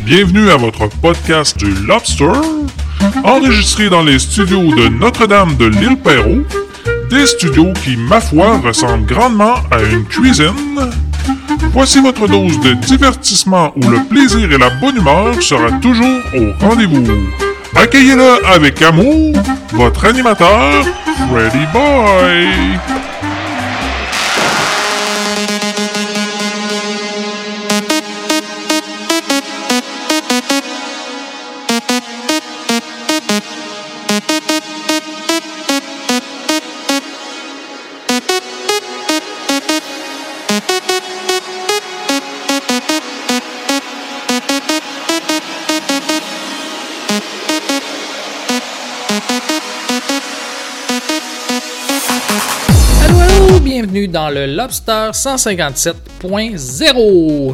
Bienvenue à votre podcast du Lobster, enregistré dans les studios de Notre-Dame de l'Île-Perrot, des studios qui, ma foi, ressemblent grandement à une cuisine. Voici votre dose de divertissement où le plaisir et la bonne humeur sera toujours au rendez-vous. Accueillez-le avec amour, votre animateur, Freddy Boy. Bienvenue dans le Lobster 157.0.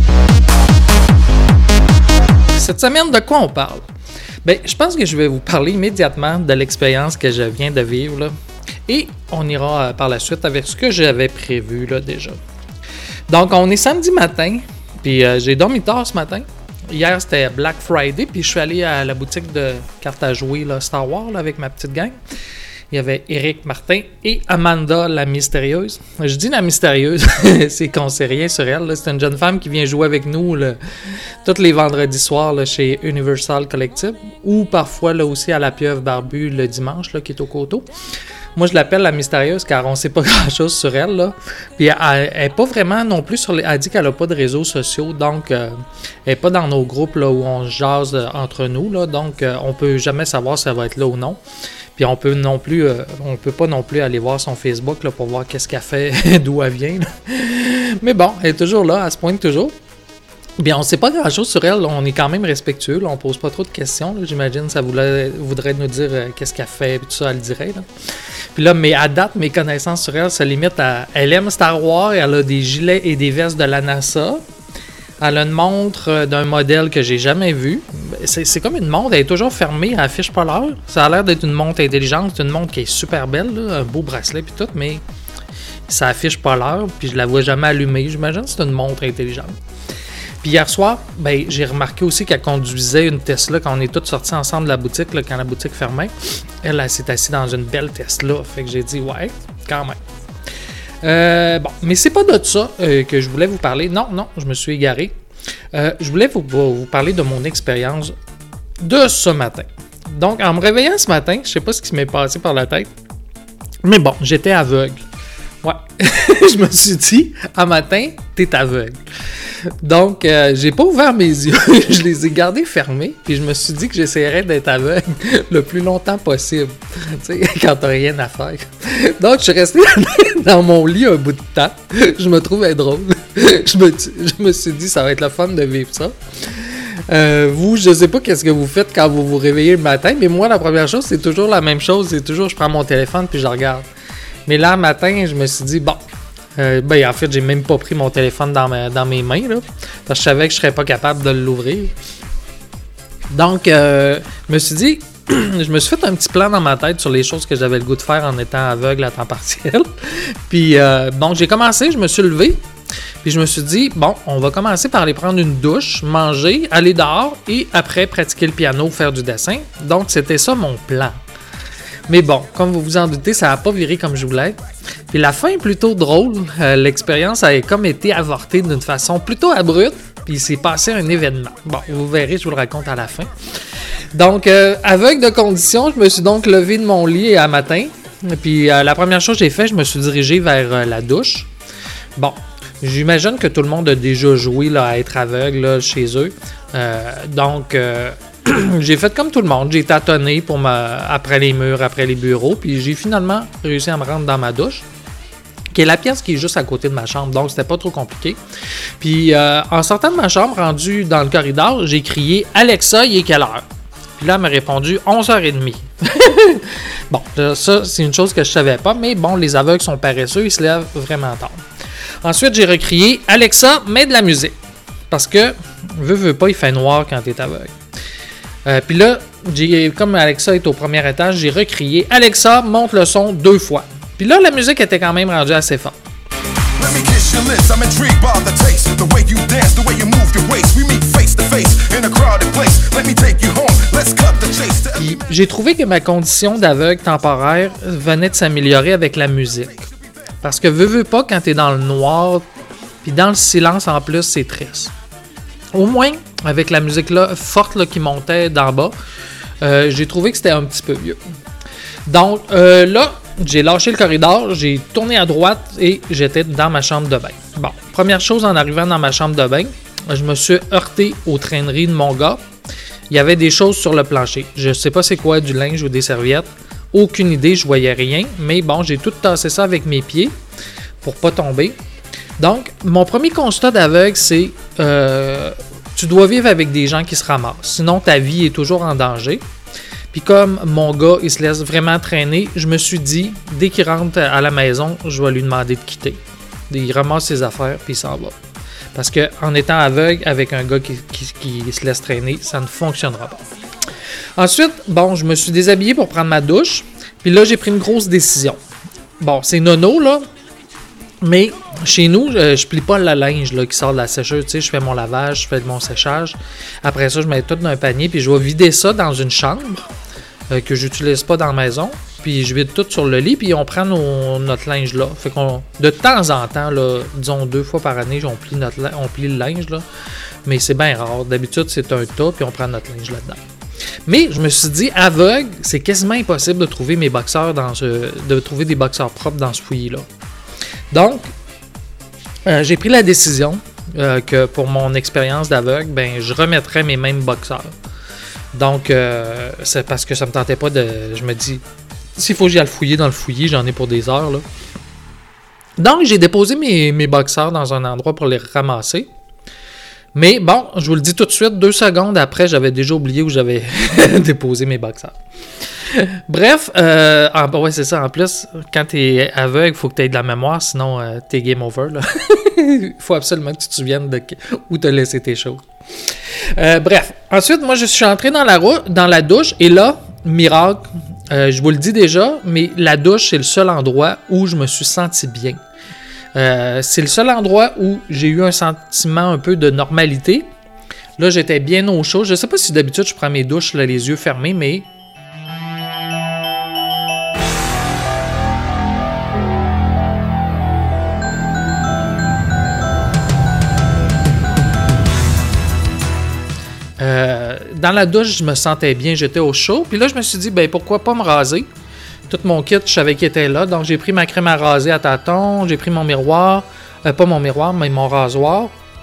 Cette semaine, de quoi on parle? Je pense que je vais vous parler immédiatement de l'expérience que je viens de vivre. Là. Et on ira par la suite avec ce que j'avais prévu là, déjà. Donc, on est samedi matin, puis j'ai dormi tard ce matin. Hier, c'était Black Friday, puis je suis allé à la boutique de cartes à jouer là, Star Wars là, avec ma petite gang. Il y avait Éric Martin et Amanda, la mystérieuse. Je dis la mystérieuse, c'est qu'on sait rien sur elle. Là. C'est une jeune femme qui vient jouer avec nous là, tous les vendredis soirs là, chez Universal Collective ou parfois là, aussi à la Pieuvre Barbue le dimanche qui est au coteau. Moi, je l'appelle la mystérieuse car on ne sait pas grand-chose sur elle. Là. Puis elle n'est pas vraiment non plus sur les... Elle dit qu'elle n'a pas de réseaux sociaux, donc elle n'est pas dans nos groupes là, où on jase entre nous. Là, donc on ne peut jamais savoir si elle va être là ou non. Puis on peut pas non plus aller voir son Facebook là, pour voir qu'est-ce qu'elle fait, d'où elle vient. Là. Mais bon, elle est toujours là, elle se pointe toujours. Bien, on ne sait pas grand-chose sur elle, là. On est quand même respectueux, là. On pose pas trop de questions. Là. J'imagine ça voudrait nous dire qu'est-ce qu'elle fait, et tout ça, elle le dirait. Là. Puis là, mais à date, mes connaissances sur elle se limitent à... Elle aime Star Wars, elle a des gilets et des vestes de la NASA. Elle a une montre d'un modèle que j'ai jamais vu. C'est comme une montre, elle est toujours fermée, elle affiche pas l'heure. Ça a l'air d'être une montre intelligente, c'est une montre qui est super belle, là, un beau bracelet puis tout, mais ça affiche pas l'heure, puis je la vois jamais allumée. J'imagine que c'est une montre intelligente. Puis hier soir, j'ai remarqué aussi qu'elle conduisait une Tesla quand on est tous sortis ensemble de la boutique, là, quand la boutique fermait. Elle s'est assise dans une belle Tesla, fait que j'ai dit ouais, quand même. Mais c'est pas de ça que je voulais vous parler. Non, je me suis égaré. Je voulais vous parler de mon expérience de ce matin. Donc, en me réveillant ce matin, je sais pas ce qui m'est passé par la tête, mais bon, j'étais aveugle. Ouais, je me suis dit, un matin, t'es aveugle. Donc, j'ai pas ouvert mes yeux, je les ai gardés fermés, puis je me suis dit que j'essaierais d'être aveugle le plus longtemps possible, tu sais, quand t'as rien à faire. Donc, je suis resté dans mon lit un bout de temps, je me trouvais drôle. Je me suis dit, ça va être le fun de vivre ça. Vous, je sais pas qu'est-ce que vous faites quand vous vous réveillez le matin, mais moi, la première chose, c'est toujours la même chose, c'est toujours, je prends mon téléphone puis je regarde. Mais là, le matin, je me suis dit, en fait, j'ai même pas pris mon téléphone dans mes mains, là, parce que je savais que je serais pas capable de l'ouvrir. Donc, je me suis dit, je me suis fait un petit plan dans ma tête sur les choses que j'avais le goût de faire en étant aveugle à temps partiel. Puis, j'ai commencé, je me suis levé, puis je me suis dit, on va commencer par aller prendre une douche, manger, aller dehors, et après, pratiquer le piano, faire du dessin. Donc, c'était ça mon plan. Mais bon, comme vous vous en doutez, ça n'a pas viré comme je voulais. Puis la fin est plutôt drôle. L'expérience a comme été avortée d'une façon plutôt abrupte. Puis il s'est passé un événement. Bon, vous verrez, je vous le raconte à la fin. Donc, aveugle de condition, je me suis donc levé de mon lit à matin. Puis la première chose que j'ai fait, je me suis dirigé vers la douche. Bon, j'imagine que tout le monde a déjà joué là, à être aveugle là, chez eux. J'ai fait comme tout le monde, j'ai tâtonné après les murs, après les bureaux, puis j'ai finalement réussi à me rendre dans ma douche, qui est la pièce qui est juste à côté de ma chambre, donc c'était pas trop compliqué. Puis en sortant de ma chambre, rendu dans le corridor, j'ai crié « Alexa, il est quelle heure? » Puis là, elle m'a répondu « 11h30 ». Bon, ça, c'est une chose que je savais pas, mais bon, les aveugles sont paresseux, ils se lèvent vraiment tard. Ensuite, j'ai recrié « Alexa, mets de la musique ». Parce que, veux pas, il fait noir quand t'es aveugle. Puis là, comme Alexa est au premier étage, j'ai recrié « Alexa, monte le son 2 fois ». Puis là, la musique était quand même rendue assez forte. your lips, I'm intrigued by the taste. The way you dance, the way you move your waist. We meet face to face in a crowded place. Let me take you home, let's cut the chase. Puis, j'ai trouvé que ma condition d'aveugle temporaire venait de s'améliorer avec la musique. Parce que veux pas, quand t'es dans le noir, puis dans le silence en plus, c'est triste. Au moins, avec la musique là, forte là, qui montait d'en bas, j'ai trouvé que c'était un petit peu mieux. Donc là, j'ai lâché le corridor, j'ai tourné à droite et j'étais dans ma chambre de bain. Bon, première chose en arrivant dans ma chambre de bain, je me suis heurté aux traîneries de mon gars. Il y avait des choses sur le plancher. Je sais pas c'est quoi, du linge ou des serviettes. Aucune idée, je voyais rien. Mais bon, j'ai tout tassé ça avec mes pieds pour pas tomber. Donc, mon premier constat d'aveugle, c'est tu dois vivre avec des gens qui se ramassent. Sinon, ta vie est toujours en danger. Puis comme mon gars, il se laisse vraiment traîner, je me suis dit, dès qu'il rentre à la maison, je vais lui demander de quitter. Il ramasse ses affaires, puis il s'en va. Parce qu'en étant aveugle avec un gars qui se laisse traîner, ça ne fonctionnera pas. Ensuite, bon, je me suis déshabillé pour prendre ma douche. Puis là, j'ai pris une grosse décision. Bon, c'est nono, là. Mais chez nous, je plie pas le linge là, qui sort de la sécheuse. Tu sais, je fais mon lavage, je fais mon séchage. Après ça, je mets tout dans un panier. Puis je vais vider ça dans une chambre que j'utilise pas dans la maison. Puis je vide tout sur le lit. Puis on prend notre linge là. Fait qu'on, de temps en temps, là, disons 2 fois par année, on plie le linge là. Mais c'est bien rare. D'habitude, c'est un tas. Puis on prend notre linge là-dedans. Mais je me suis dit, aveugle, c'est quasiment impossible de trouver mes boxeurs de trouver des boxeurs propres dans ce fouillis-là. Donc, j'ai pris la décision que pour mon expérience d'aveugle, ben, je remettrais mes mêmes boxeurs. Donc, c'est parce que ça me tentait pas de... Je me dis, s'il faut que j'aille fouiller dans le fouillis, j'en ai pour des heures, là. Donc, j'ai déposé mes boxeurs dans un endroit pour les ramasser. Mais bon, je vous le dis tout de suite, 2 secondes après, j'avais déjà oublié où j'avais déposé mes boxeurs. Bref, ouais, c'est ça. En plus, quand t'es aveugle, il faut que tu aies de la mémoire, sinon t'es game over. Il faut absolument que tu te souviennes de où t'as laissé tes choses. Bref, ensuite, moi, je suis entré dans la douche et là, miracle, je vous le dis déjà, mais la douche, c'est le seul endroit où je me suis senti bien. C'est le seul endroit où j'ai eu un sentiment un peu de normalité. Là, j'étais bien au chaud. Je sais pas si d'habitude, je prends mes douches là, les yeux fermés, mais... Dans la douche, je me sentais bien, j'étais au chaud. Puis là, je me suis dit, ben pourquoi pas me raser? Tout mon kit, je savais qu'il était là. Donc, j'ai pris ma crème à raser à tâtons, j'ai pris mon miroir. Pas mon miroir, mais mon rasoir.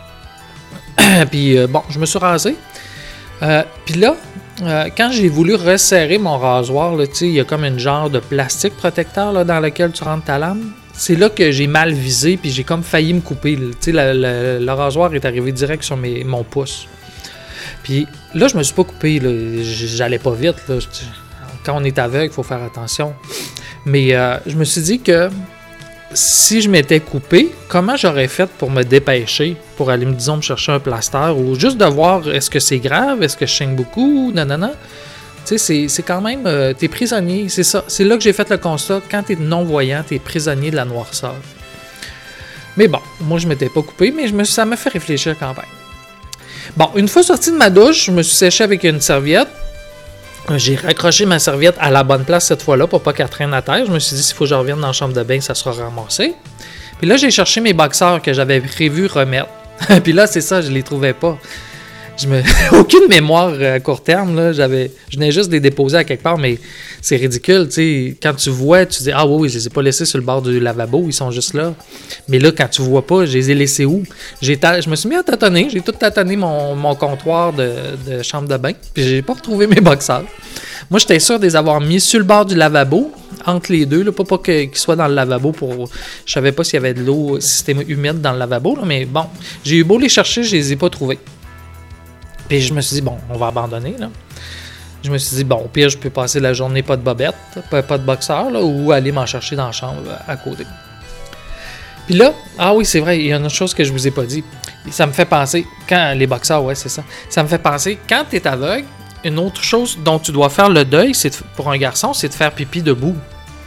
Puis, bon, je me suis rasé. Puis là, quand j'ai voulu resserrer mon rasoir, là, il y a comme une genre de plastique protecteur là, dans lequel tu rentres ta lame. C'est là que j'ai mal visé, puis j'ai comme failli me couper. Le rasoir est arrivé direct sur mon pouce. Puis là, je me suis pas coupé, là. J'allais pas vite. Là. Quand on est aveugle, il faut faire attention. Mais je me suis dit que si je m'étais coupé, comment j'aurais fait pour me dépêcher, pour aller, disons, me chercher un plaster, ou juste de voir est-ce que c'est grave, est-ce que je saigne beaucoup, nanana. Tu sais, c'est quand même, t'es prisonnier, c'est ça. C'est là que j'ai fait le constat, quand t'es non-voyant, t'es prisonnier de la noirceur. Mais bon, moi je m'étais pas coupé, mais ça m'a fait réfléchir quand même. Bon, une fois sorti de ma douche, je me suis séché avec une serviette. J'ai raccroché ma serviette à la bonne place cette fois-là pour pas qu'elle traîne à terre. Je me suis dit, s'il faut que je revienne dans la chambre de bain, ça sera ramassé. Puis là, j'ai cherché mes boxeurs que j'avais prévu remettre. Puis là, c'est ça, je les trouvais pas. Aucune mémoire à court terme, là. Je venais juste de les déposer à quelque part, mais c'est ridicule, tu sais. Quand tu vois, tu dis, ah oui, je les ai pas laissés sur le bord du lavabo, ils sont juste là. Mais là, quand tu vois pas, je les ai laissés où? Je me suis mis à tâtonner, j'ai tout tâtonné mon comptoir de chambre de bain, puis j'ai pas retrouvé mes boxeurs. Moi, j'étais sûr de les avoir mis sur le bord du lavabo, entre les deux, là, pas qu'ils soient dans le lavabo pour... Je savais pas s'il y avait de l'eau, si c'était humide dans le lavabo, là, mais bon, j'ai eu beau les chercher, je les ai pas trouvés. Puis je me suis dit, bon, on va abandonner, là. Je me suis dit, bon, au pire, je peux passer la journée pas de bobette, pas de boxeur, là, ou aller m'en chercher dans la chambre à côté. Puis là, ah oui, c'est vrai, il y a une autre chose que je vous ai pas dit. Ça me fait penser, les boxeurs, ouais, c'est ça. Ça me fait penser, quand tu es aveugle, une autre chose dont tu dois faire le deuil, pour un garçon, c'est de faire pipi debout.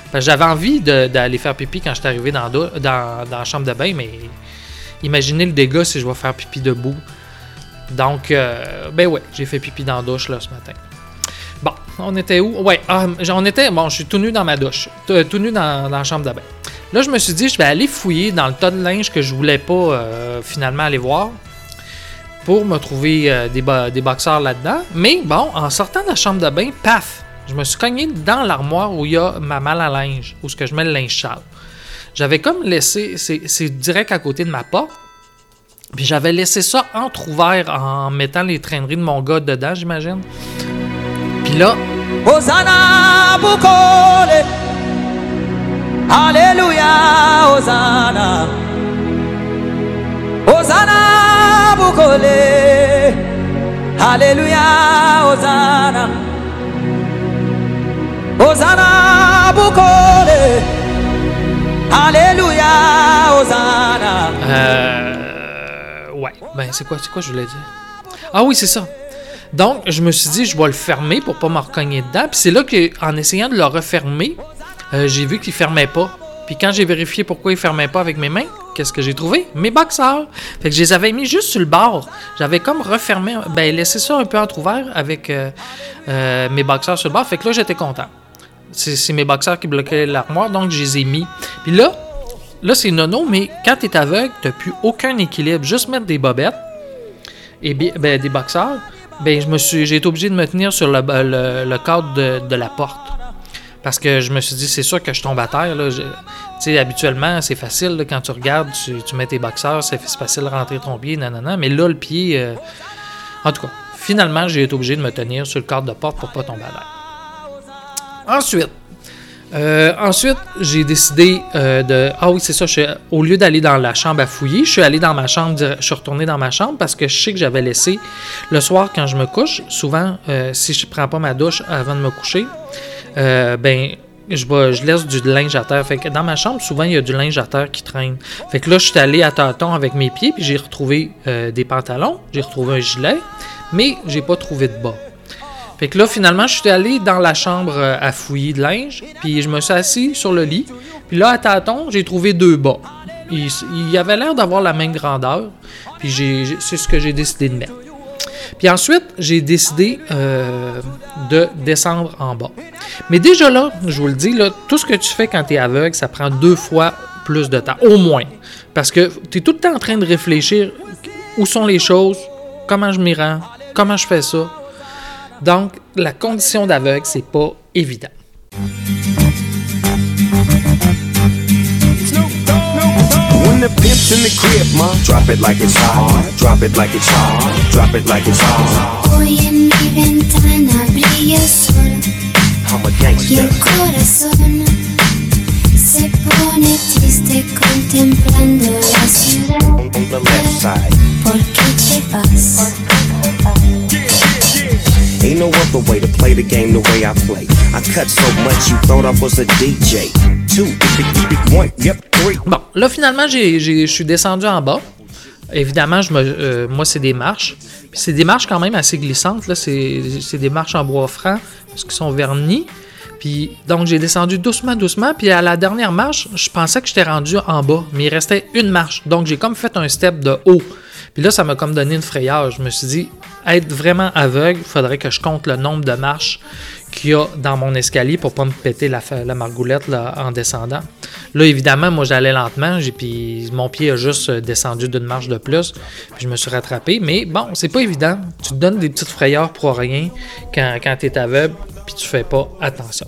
Parce que j'avais envie d'aller faire pipi quand j'étais arrivé dans la chambre de bain, mais imaginez le dégât si je vais faire pipi debout. Donc, ben ouais, j'ai fait pipi dans la douche là, ce matin. Bon, on était où? Ouais, je suis tout nu dans ma douche, tout nu dans la chambre de bain. Là, je me suis dit, je vais aller fouiller dans le tas de linge que je voulais pas finalement aller voir pour me trouver des boxeurs là-dedans. Mais bon, en sortant de la chambre de bain, paf! Je me suis cogné dans l'armoire où il y a ma malle à linge, où ce que je mets le linge sale. J'avais comme laissé, c'est direct à côté de ma porte, puis j'avais laissé ça entrouvert en mettant les traîneries de mon gars dedans, j'imagine. Puis là... Hosanna Bukole, Alléluia, Hosanna. Hosanna Bukole, Alléluia, Hosanna. Hosanna Bukole, Alléluia, Hosanna. Ouais, ben c'est quoi je voulais dire? Ah oui, c'est ça. Donc, je me suis dit, je vais le fermer pour pas me recogner dedans. Puis c'est là qu'en essayant de le refermer, j'ai vu qu'il fermait pas. Puis quand j'ai vérifié pourquoi il fermait pas avec mes mains, qu'est-ce que j'ai trouvé? Mes boxeurs. Fait que je les avais mis juste sur le bord. J'avais comme refermé, laissé ça un peu entrouvert avec mes boxeurs sur le bord. Fait que là, j'étais content. C'est mes boxeurs qui bloquaient l'armoire, donc je les ai mis. Puis là c'est nono, mais quand t'es aveugle, t'as plus aucun équilibre. Juste mettre des bobettes et des boxeurs, j'ai été obligé de me tenir sur le cadre de la porte. Parce que je me suis dit, c'est sûr que je tombe à terre. Tu sais, habituellement, c'est facile. Là, quand tu regardes, tu mets tes boxeurs, c'est facile de rentrer ton pied, nanana. Mais là, le pied... En tout cas, finalement, j'ai été obligé de me tenir sur le cadre de porte pour pas tomber à terre. Ensuite, j'ai décidé de... Ah oui, c'est ça. Au lieu d'aller dans la chambre à fouiller, je suis allé dans ma chambre. Je suis retourné dans ma chambre parce que je sais que j'avais laissé... Le soir, quand je me couche, souvent, si je prends pas ma douche avant de me coucher, je laisse du linge à terre. Fait que dans ma chambre, souvent, il y a du linge à terre qui traîne. Fait que là, je suis allé à tâtons avec mes pieds, puis j'ai retrouvé des pantalons, j'ai retrouvé un gilet, mais j'ai pas trouvé de bas. Fait que là, finalement, je suis allé dans la chambre à fouiller de linge, puis je me suis assis sur le lit. Puis là, à tâtons, j'ai trouvé 2 bas. Il avait l'air d'avoir la même grandeur, puis c'est ce que j'ai décidé de mettre. Puis ensuite, j'ai décidé de descendre en bas. Mais déjà là, je vous le dis, là, tout ce que tu fais quand tu es aveugle, ça prend 2 fois plus de temps, au moins. Parce que tu es tout le temps en train de réfléchir où sont les choses, comment je m'y rends, comment je fais ça. Donc, la condition d'aveugle, c'est pas évident. When the pimp's in the crib, ma, drop it like it's hot, drop it like it's hot, drop it like it's hot. Hoy en mi ventana brilla el sol I'm a y gangster. el corazón se pone triste contemplando la ciudad. On the left side. ¿Por qué te vas? Ain't no other way to play the game the way I play. I cut so much you thought I was a DJ. 2, 1, yep, 3. Bon, là, finalement, je suis descendu en bas. Évidemment, moi, c'est des marches. Puis c'est des marches quand même assez glissantes. Là. C'est des marches en bois franc parce qu'ils sont vernis. Puis donc, j'ai descendu doucement. Puis à la dernière marche, je pensais que j'étais rendu en bas. Mais il restait une marche. Donc, j'ai comme fait un step de haut. Puis là, ça m'a comme donné une frayeur. Je me suis dit, être vraiment aveugle, il faudrait que je compte le nombre de marches qu'il y a dans mon escalier pour pas me péter la margoulette là, en descendant. Là, évidemment, moi, j'allais lentement. Puis mon pied a juste descendu d'une marche de plus. Puis je me suis rattrapé. Mais bon, c'est pas évident. Tu te donnes des petites frayeurs pour rien quand tu es aveugle puis tu fais pas attention.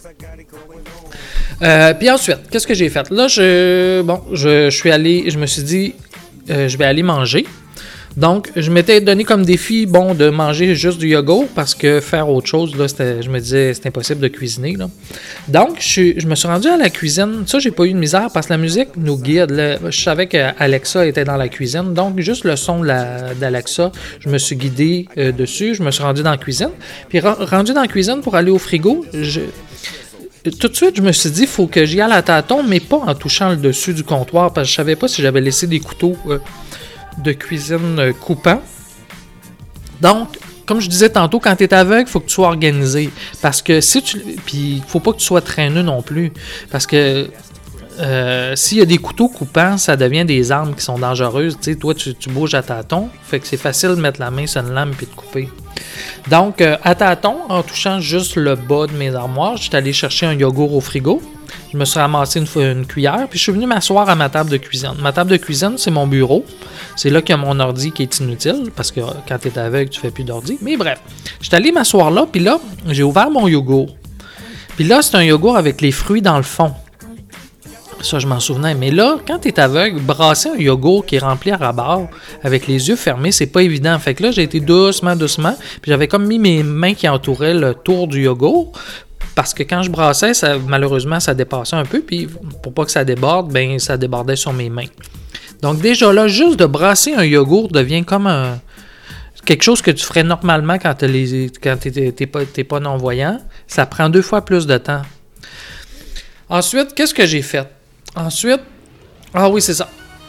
Puis ensuite, qu'est-ce que j'ai fait? Là, je me suis dit, je vais aller manger. Donc, je m'étais donné comme défi, de manger juste du yogourt parce que faire autre chose, là, je me disais, c'est impossible de cuisiner, là. Donc, je me suis rendu à la cuisine. Ça, j'ai pas eu de misère parce que la musique nous guide. Là, je savais qu'Alexa était dans la cuisine. Donc, juste le son d'Alexa, je me suis guidé dessus. Je me suis rendu dans la cuisine. Puis, rendu dans la cuisine pour aller au frigo, tout de suite, je me suis dit, il faut que j'y aille à tâtons, mais pas en touchant le dessus du comptoir parce que je savais pas si j'avais laissé des couteaux de cuisine coupants. Donc, comme je disais tantôt, quand tu es aveugle, il faut que tu sois organisé. Parce que puis il faut pas que tu sois traîneux non plus. Parce que s'il y a des couteaux coupants, ça devient des armes qui sont dangereuses. Tu sais, toi, tu bouges à tâtons. Fait que c'est facile de mettre la main sur une lame et de couper. Donc, à tâtons, en touchant juste le bas de mes armoires, j'étais allé chercher un yogourt au frigo. Je me suis ramassé une cuillère, puis je suis venu m'asseoir à ma table de cuisine. Ma table de cuisine, c'est mon bureau. C'est là qu'il y a mon ordi qui est inutile, parce que quand tu es aveugle, tu fais plus d'ordi. Mais bref, j'étais allé m'asseoir là, puis là, j'ai ouvert mon yogourt. Puis là, c'est un yogourt avec les fruits dans le fond. Ça, je m'en souvenais. Mais là, quand tu es aveugle, brasser un yogourt qui est rempli à ras-bord avec les yeux fermés, c'est pas évident. Fait que là, j'ai été doucement. Puis j'avais comme mis mes mains qui entouraient le tour du yogourt. Parce que quand je brassais, malheureusement, ça dépassait un peu. Puis pour pas que ça déborde, ben ça débordait sur mes mains. Donc déjà là, juste de brasser un yogourt devient comme quelque chose que tu ferais normalement quand t'es pas non-voyant. Ça prend 2 fois plus de temps. Ensuite, qu'est-ce que j'ai fait? Ensuite, ah oui, c'est ça.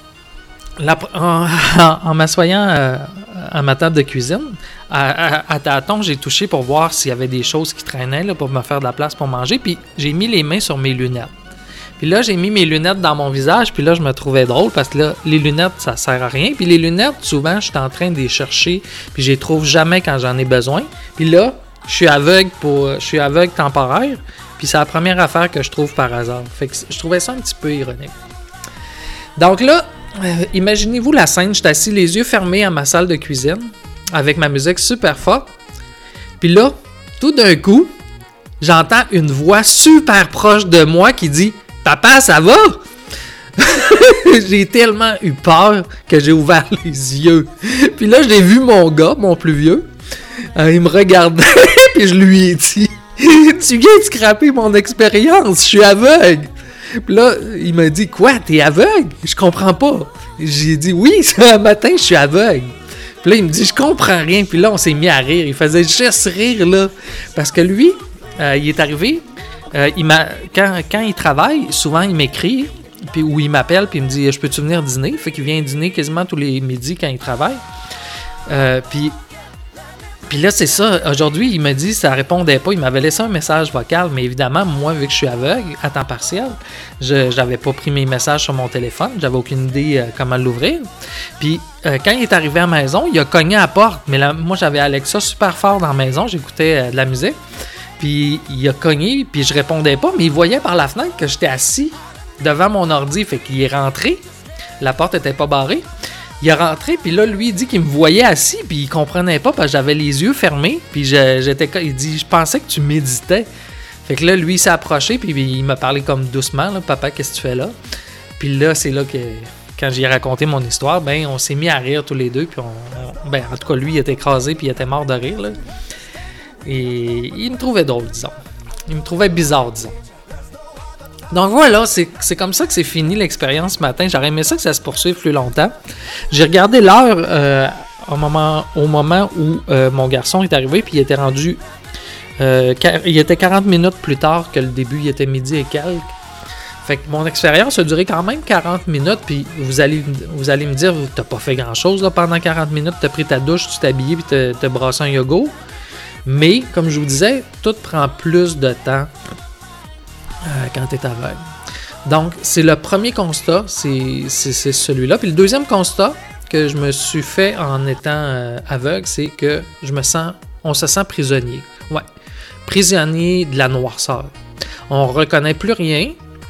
En m'assoyant à ma table de cuisine, à tâtons, j'ai touché pour voir s'il y avait des choses qui traînaient là, pour me faire de la place pour manger. Puis j'ai mis les mains sur mes lunettes. Puis là, j'ai mis mes lunettes dans mon visage. Puis là, je me trouvais drôle parce que là, les lunettes, ça sert à rien. Puis les lunettes, souvent, je suis en train de les chercher. Puis je les trouve jamais quand j'en ai besoin. Puis là, je suis aveugle temporaire. Puis c'est la première affaire que je trouve par hasard. Fait que je trouvais ça un petit peu ironique. Donc là, imaginez-vous la scène. Je suis assis les yeux fermés à ma salle de cuisine avec ma musique super forte. Puis là, tout d'un coup, j'entends une voix super proche de moi qui dit « Papa, ça va? » J'ai tellement eu peur que j'ai ouvert les yeux. Puis là, j'ai vu mon gars, mon plus vieux. Il me regardait puis je lui ai dit « Tu viens de scraper mon expérience, je suis aveugle. » Puis là, il m'a dit « Quoi, t'es aveugle? Je comprends pas. » J'ai dit « Oui, ce matin, je suis aveugle. » Puis là, il me dit « Je comprends rien. » Puis là, on s'est mis à rire. Il faisait juste rire, là. Parce que lui, il est arrivé, quand il travaille, souvent, il m'écrit, ou il m'appelle, puis il me dit « Je peux-tu venir dîner? » Fait qu'il vient dîner quasiment tous les midis quand il travaille. Puis là, c'est ça. Aujourd'hui, il m'a dit, ça répondait pas. Il m'avait laissé un message vocal, mais évidemment, moi, vu que je suis aveugle, à temps partiel, je n'avais pas pris mes messages sur mon téléphone. J'avais aucune idée comment l'ouvrir. Puis, quand il est arrivé à la maison, il a cogné à la porte. Mais là, moi, j'avais Alexa super fort dans la maison. J'écoutais de la musique. Puis, il a cogné, puis je répondais pas. Mais il voyait par la fenêtre que j'étais assis devant mon ordi. Fait qu'il est rentré. La porte était pas barrée. Il est rentré, puis là, lui, il dit qu'il me voyait assis, puis il comprenait pas, parce que j'avais les yeux fermés, puis il dit « Je pensais que tu méditais. » Fait que là, lui, il s'est approché, puis il m'a parlé comme doucement, là, « Papa, qu'est-ce que tu fais là? » Puis là, c'est là que, quand j'ai raconté mon histoire, ben, on s'est mis à rire tous les deux, puis en tout cas, lui, il était écrasé, puis il était mort de rire, là. Et il me trouvait drôle, disons. Il me trouvait bizarre, disons. Donc voilà, c'est comme ça que c'est fini l'expérience ce matin. J'aurais aimé ça que ça se poursuive plus longtemps. J'ai regardé l'heure au moment où mon garçon est arrivé, puis il était rendu... il était 40 minutes plus tard que le début, il était midi et quelques. Fait que mon expérience a duré quand même 40 minutes, puis vous allez me dire, t'as pas fait grand-chose là, pendant 40 minutes, t'as pris ta douche, tu t'es habillé, puis t'as brassé un yogourt. Mais, comme je vous disais, tout prend plus de temps quand tu es aveugle. Donc, c'est le premier constat, c'est celui-là. Puis le deuxième constat que je me suis fait en étant aveugle, c'est que on se sent prisonnier. Ouais, prisonnier de la noirceur. On reconnaît plus rien.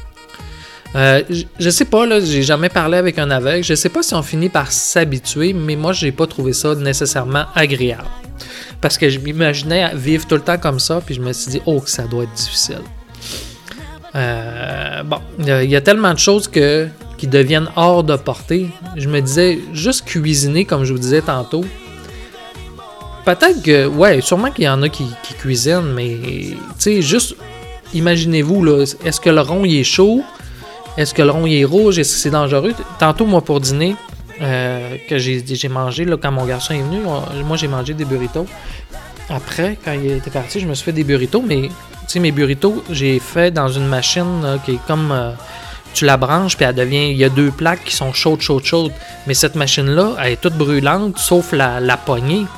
Je sais pas, là, j'ai jamais parlé avec un aveugle. Je sais pas si on finit par s'habituer, mais moi, j'ai pas trouvé ça nécessairement agréable. Parce que je m'imaginais vivre tout le temps comme ça, puis je me suis dit, oh, que ça doit être difficile. Il y a tellement de choses qui deviennent hors de portée. Je me disais, juste cuisiner, comme je vous disais tantôt. Peut-être que, ouais, sûrement qu'il y en a qui cuisinent, mais, tu sais, juste, imaginez-vous, là, est-ce que le rond, il est chaud? Est-ce que le rond, il est rouge? Est-ce que c'est dangereux? Tantôt, moi, pour dîner, que j'ai mangé, là, quand mon garçon est venu, moi, j'ai mangé des burritos. Après, quand il était parti, je me suis fait des burritos, mais... Tu sais, mes burritos, j'ai fait dans une machine là, qui est comme... tu la branches, puis elle devient... Il y a 2 plaques qui sont chaudes. Mais cette machine-là, elle est toute brûlante, sauf la poignée.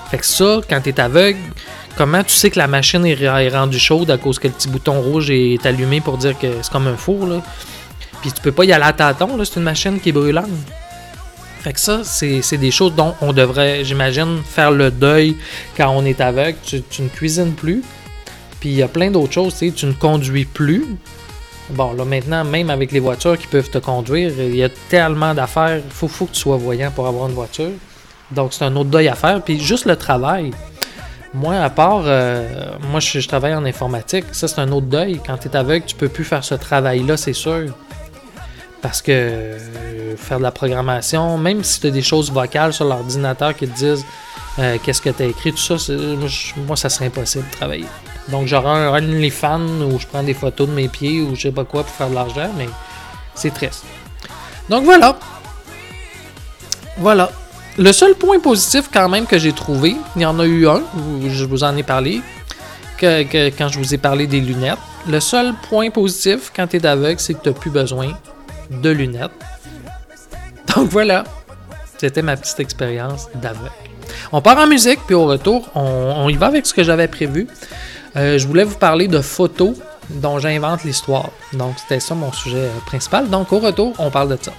Fait que ça, quand t'es aveugle, comment tu sais que la machine est rendue chaude à cause que le petit bouton rouge est allumé pour dire que c'est comme un four, là. Puis tu peux pas y aller à tâtons, là, c'est une machine qui est brûlante. Fait que ça, c'est des choses dont on devrait, j'imagine, faire le deuil quand on est aveugle. Tu ne cuisines plus. Puis il y a plein d'autres choses, tu ne conduis plus. Bon, là maintenant, même avec les voitures qui peuvent te conduire, il y a tellement d'affaires. Il faut que tu sois voyant pour avoir une voiture. Donc c'est un autre deuil à faire. Puis juste le travail. Moi, à part, moi je travaille en informatique. Ça, c'est un autre deuil. Quand tu es aveugle, tu peux plus faire ce travail-là, c'est sûr. Parce que faire de la programmation, même si tu as des choses vocales sur l'ordinateur qui te disent qu'est-ce que tu as écrit, tout ça, moi, ça serait impossible de travailler. Donc, j'aurais un OnlyFans où je prends des photos de mes pieds ou je sais pas quoi pour faire de l'argent, mais c'est triste. Donc, voilà. Voilà. Le seul point positif quand même que j'ai trouvé, il y en a eu un, je vous en ai parlé, quand je vous ai parlé des lunettes. Le seul point positif quand tu es aveugle, c'est que tu n'as plus besoin de lunettes. Donc voilà, c'était ma petite expérience d'aveugle. On part en musique, puis au retour, on y va avec ce que j'avais prévu. Je voulais vous parler de photos dont j'invente l'histoire. Donc c'était ça mon sujet principal. Donc au retour, on parle de ça.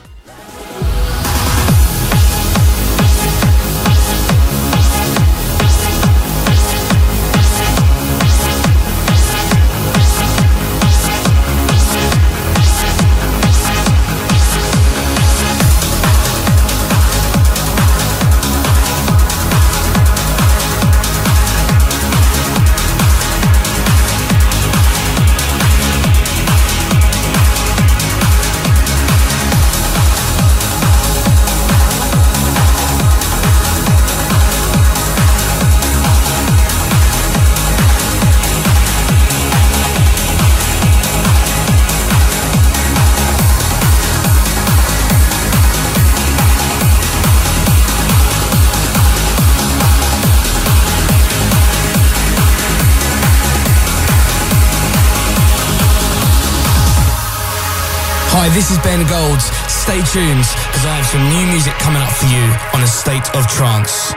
Hi, this is Ben Golds. Stay tuned, because I have some new music coming up for you on A State of Trance.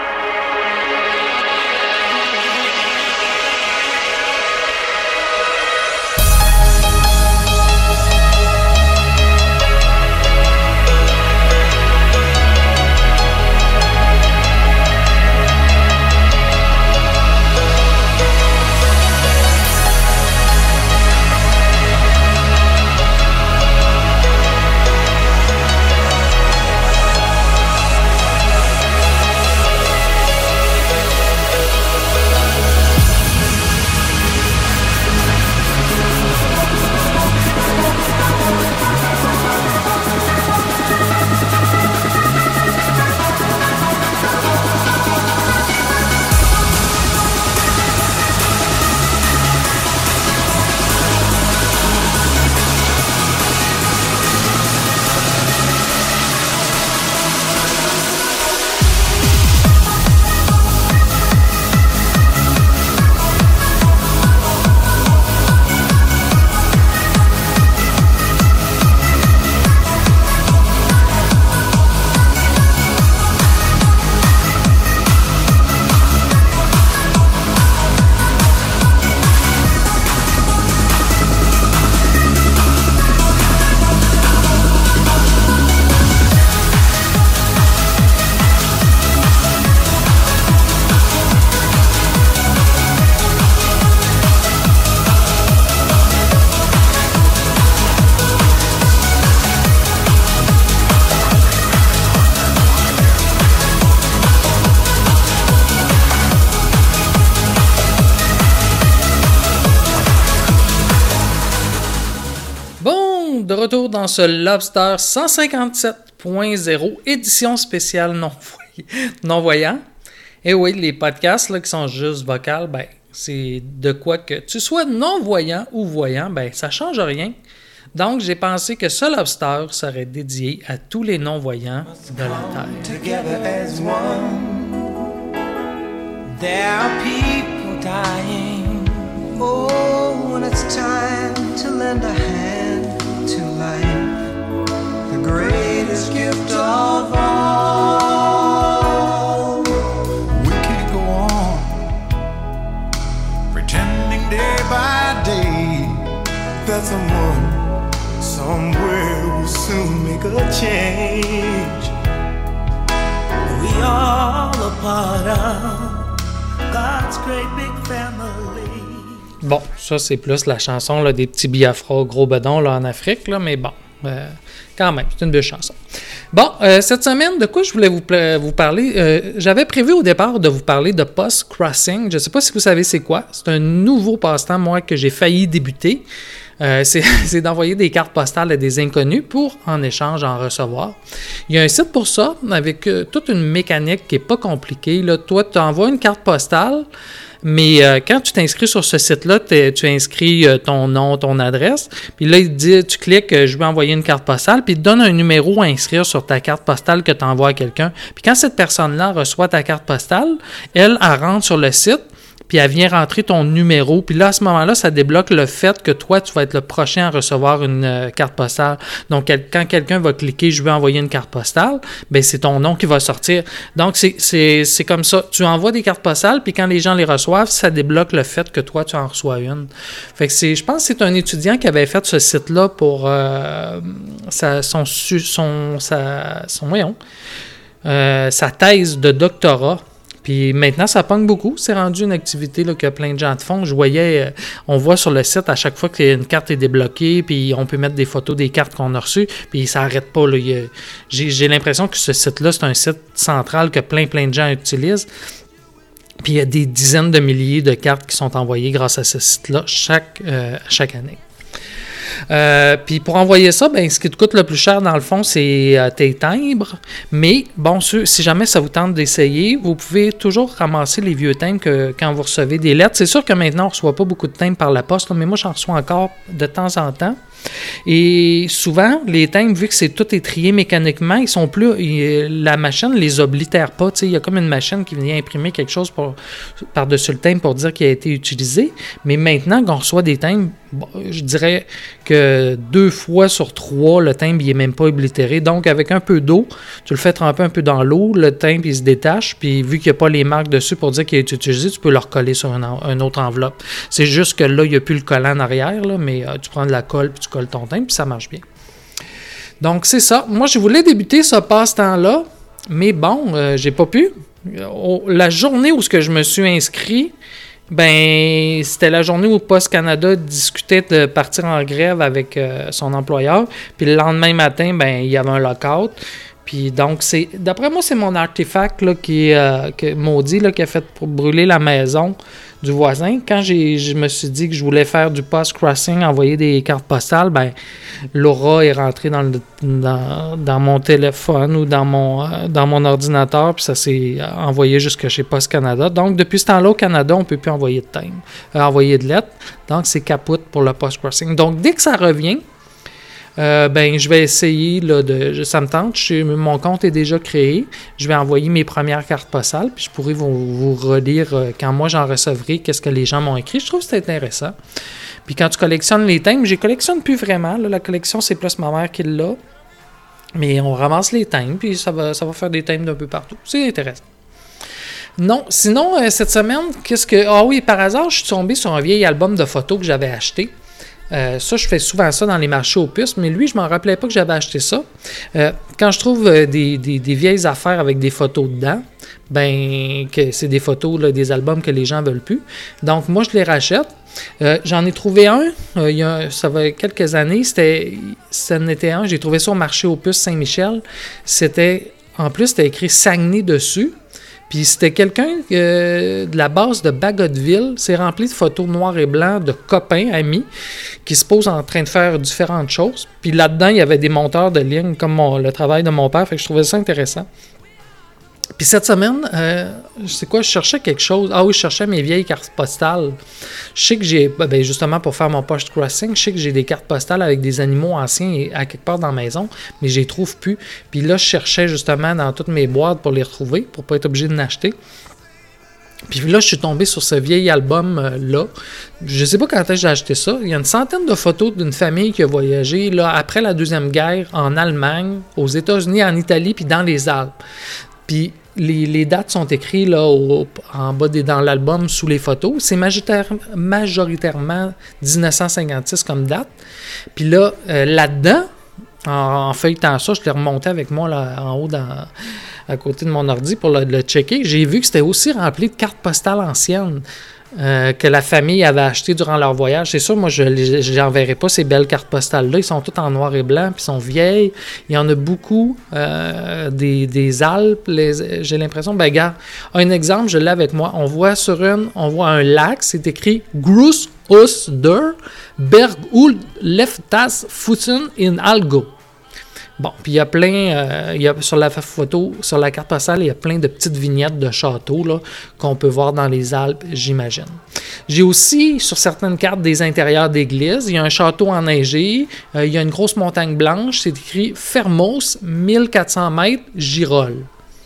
De retour dans ce Lobster 157.0, édition spéciale non-voyant. Et oui, les podcasts là, qui sont juste vocales, ben, c'est de quoi que tu sois non-voyant ou voyant, ben, ça change rien. Donc, j'ai pensé que ce Lobster serait dédié à tous les non-voyants de la Terre. There are people dying. Oh, when it's time to lend a hand to life, the greatest gift of all. We can't could change. We all a part of God's great big family. Bon, ça, c'est plus la chanson là, des petits Biafra gros bedons là, en Afrique, là, mais bon, quand même, c'est une belle chanson. Bon, cette semaine, de quoi je voulais vous parler? J'avais prévu au départ de vous parler de post-crossing. Je ne sais pas si vous savez c'est quoi. C'est un nouveau passe-temps, moi, que j'ai failli débuter. C'est d'envoyer des cartes postales à des inconnus pour, en échange, en recevoir. Il y a un site pour ça, avec toute une mécanique qui n'est pas compliquée. Là, toi, tu envoies une carte postale, mais quand tu t'inscris sur ce site-là, tu inscris ton nom, ton adresse, puis là, il te dit, tu cliques « Je veux envoyer une carte postale », puis il te donne un numéro à inscrire sur ta carte postale que tu envoies à quelqu'un. Puis quand cette personne-là reçoit ta carte postale, elle rentre sur le site, puis elle vient rentrer ton numéro. Puis là, à ce moment-là, ça débloque le fait que toi, tu vas être le prochain à recevoir une carte postale. Donc, quand quelqu'un va cliquer « Je veux envoyer une carte postale », bien, c'est ton nom qui va sortir. Donc, c'est comme ça. Tu envoies des cartes postales, puis quand les gens les reçoivent, ça débloque le fait que toi, tu en reçois une. Fait que je pense que c'est un étudiant qui avait fait ce site-là pour sa thèse de doctorat. Puis maintenant, ça pogne beaucoup. C'est rendu une activité là, que plein de gens font. On voit sur le site à chaque fois qu'une carte est débloquée, puis on peut mettre des photos des cartes qu'on a reçues, puis ça n'arrête pas. Là. J'ai l'impression que ce site-là, c'est un site central que plein de gens utilisent. Puis il y a des dizaines de milliers de cartes qui sont envoyées grâce à ce site-là chaque année. Puis pour envoyer ça, ben, ce qui te coûte le plus cher dans le fond, c'est tes timbres. Mais bon, si jamais ça vous tente d'essayer, vous pouvez toujours ramasser les vieux timbres quand vous recevez des lettres. C'est sûr que maintenant, on ne reçoit pas beaucoup de timbres par la poste, là, mais moi, j'en reçois encore de temps en temps. Et souvent, les timbres, vu que tout est trié mécaniquement, ils sont plus. La machine ne les oblitère pas. Il y a comme une machine qui vient imprimer quelque chose par-dessus le timbre pour dire qu'il a été utilisé. Mais maintenant qu'on reçoit des timbres, bon, je dirais que 2 fois sur 3, le timbre n'est même pas oblitéré. Donc, avec un peu d'eau, tu le fais tremper un peu dans l'eau, le timbre il se détache. Puis, vu qu'il n'y a pas les marques dessus pour dire qu'il a été utilisé, tu peux le recoller sur une autre enveloppe. C'est juste que là, il n'y a plus le collant en arrière, là, mais tu prends de la colle puis tu colles ton timbre, puis ça marche bien. Donc, c'est ça. Moi, je voulais débuter ce passe-temps-là, mais bon, j'ai pas pu. La journée où je me suis inscrit, ben, c'était la journée où Post Canada discutait de partir en grève avec son employeur. Puis le lendemain matin, ben, il y avait un lockout. Puis donc, d'après moi, c'est mon artefact là, maudit là, qui a fait pour brûler la maison du voisin. Quand je me suis dit que je voulais faire du post-crossing, envoyer des cartes postales, ben l'aura est rentrée dans mon téléphone ou dans mon ordinateur, puis ça s'est envoyé jusque chez Post Canada. Donc, depuis ce temps-là, au Canada, on ne peut plus envoyer de timbres, envoyer de lettres. Donc, c'est capote pour le post-crossing. Donc, dès que ça revient, ben je vais essayer là, ça me tente, mon compte est déjà créé, je vais envoyer mes premières cartes postales, puis je pourrai vous relire quand moi j'en recevrai qu'est-ce que les gens m'ont écrit. Je trouve que c'est intéressant. Puis quand tu collectionnes les timbres, je collectionne plus vraiment, là, la collection c'est plus ma mère qui l'a, mais on ramasse les timbres, puis ça va faire des timbres d'un peu partout. C'est intéressant. Non, sinon cette semaine, par hasard, je suis tombé sur un vieil album de photos que j'avais acheté. Ça, je fais souvent ça dans les marchés aux puces, mais lui, je m'en rappelais pas que j'avais acheté ça. Quand je trouve des vieilles affaires avec des photos dedans, ben que c'est des photos, là, des albums que les gens veulent plus. Donc, moi, je les rachète. J'en ai trouvé un, ça va quelques années, ça en était un, j'ai trouvé ça au marché aux puces Saint-Michel. En plus, c'était écrit Saguenay dessus. Puis c'était quelqu'un de la base de Bagotville, c'est rempli de photos noires et blancs de copains, amis, qui se posent en train de faire différentes choses. Puis là-dedans, il y avait des monteurs de lignes, comme le travail de mon père, fait que je trouvais ça intéressant. Puis cette semaine, je cherchais quelque chose. Ah oui, je cherchais mes vieilles cartes postales. Je sais que j'ai, justement pour faire mon post-crossing, je sais que j'ai des cartes postales avec des animaux anciens à quelque part dans la maison, mais je les trouve plus. Puis là, je cherchais justement dans toutes mes boîtes pour les retrouver, pour pas être obligé de l'acheter. Puis là, je suis tombé sur ce vieil album-là. Je sais pas quand est-ce que j'ai acheté ça. Il y a une centaine de photos d'une famille qui a voyagé là, après la Deuxième Guerre en Allemagne, aux États-Unis, en Italie, puis dans les Alpes. Puis les dates sont écrites là, en bas dans l'album sous les photos. C'est majoritairement 1956 comme date. Puis là, là-dedans, en feuilletant ça, je l'ai remonté avec moi là, en haut à côté de mon ordi pour le checker. J'ai vu que c'était aussi rempli de cartes postales anciennes que la famille avait achetées durant leur voyage. C'est sûr, moi, je n'enverrai pas ces belles cartes postales-là. Ils sont toutes en noir et blanc, puis sont vieilles. Il y en a beaucoup des Alpes. J'ai l'impression, ben regarde, un exemple, je l'ai avec moi. On voit un lac, c'est écrit Grus aus der Berg und Leftas Fussen in Algo. Bon, puis il y a plein, sur la photo, sur la carte postale, il y a plein de petites vignettes de châteaux là, qu'on peut voir dans les Alpes, j'imagine. J'ai aussi, sur certaines cartes, des intérieurs d'églises. Il y a un château enneigé, il y a une grosse montagne blanche, c'est écrit Fermos, 1400 mètres, Girolles.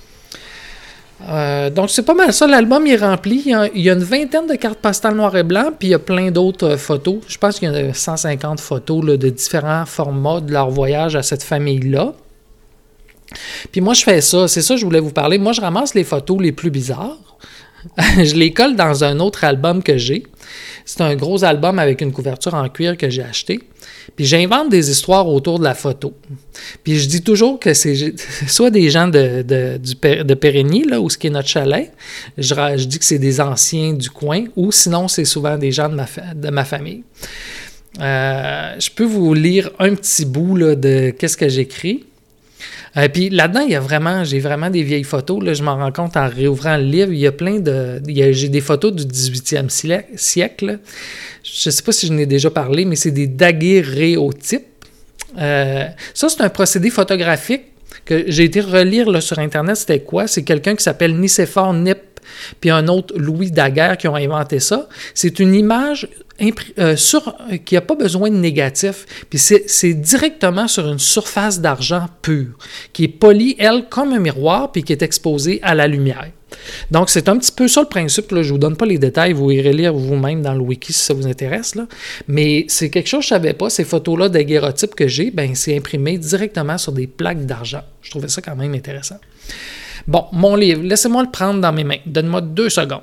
Donc c'est pas mal ça, l'album est rempli, il y a une vingtaine de cartes postales noir et blanc, puis il y a plein d'autres photos, je pense qu'il y a 150 photos là, de différents formats de leur voyage à cette famille-là. Puis moi je fais ça, c'est ça que je voulais vous parler, moi je ramasse les photos les plus bizarres, je les colle dans un autre album que j'ai, c'est un gros album avec une couverture en cuir que j'ai acheté. Puis j'invente des histoires autour de la photo. Puis je dis toujours que c'est soit des gens de Périgny, là, où ce qui est notre chalet. Je dis que c'est des anciens du coin, ou sinon c'est souvent des gens de ma famille. Je peux vous lire un petit bout là, de qu'est-ce que j'écris. Puis là-dedans, j'ai vraiment des vieilles photos. Là, je m'en rends compte en réouvrant le livre. Il y a j'ai des photos du 18e siècle. Je ne sais pas si je n'ai déjà parlé, mais c'est des daguerréotypes. Ça, c'est un procédé photographique que j'ai été relire là, sur Internet. C'était quoi? C'est quelqu'un qui s'appelle Nicéphore Nipp puis un autre Louis Daguerre qui ont inventé ça. C'est une image qui n'a pas besoin de négatif. Puis c'est directement sur une surface d'argent pure, qui est polie, elle, comme un miroir, puis qui est exposée à la lumière. Donc, c'est un petit peu ça le principe. Là. Je ne vous donne pas les détails, vous irez lire vous-même dans le wiki si ça vous intéresse. Là. Mais c'est quelque chose que je ne savais pas. Ces photos-là daguerréotypes que j'ai, ben, c'est imprimé directement sur des plaques d'argent. Je trouvais ça quand même intéressant. Bon, mon livre, laissez-moi le prendre dans mes mains. Donne-moi 2 secondes.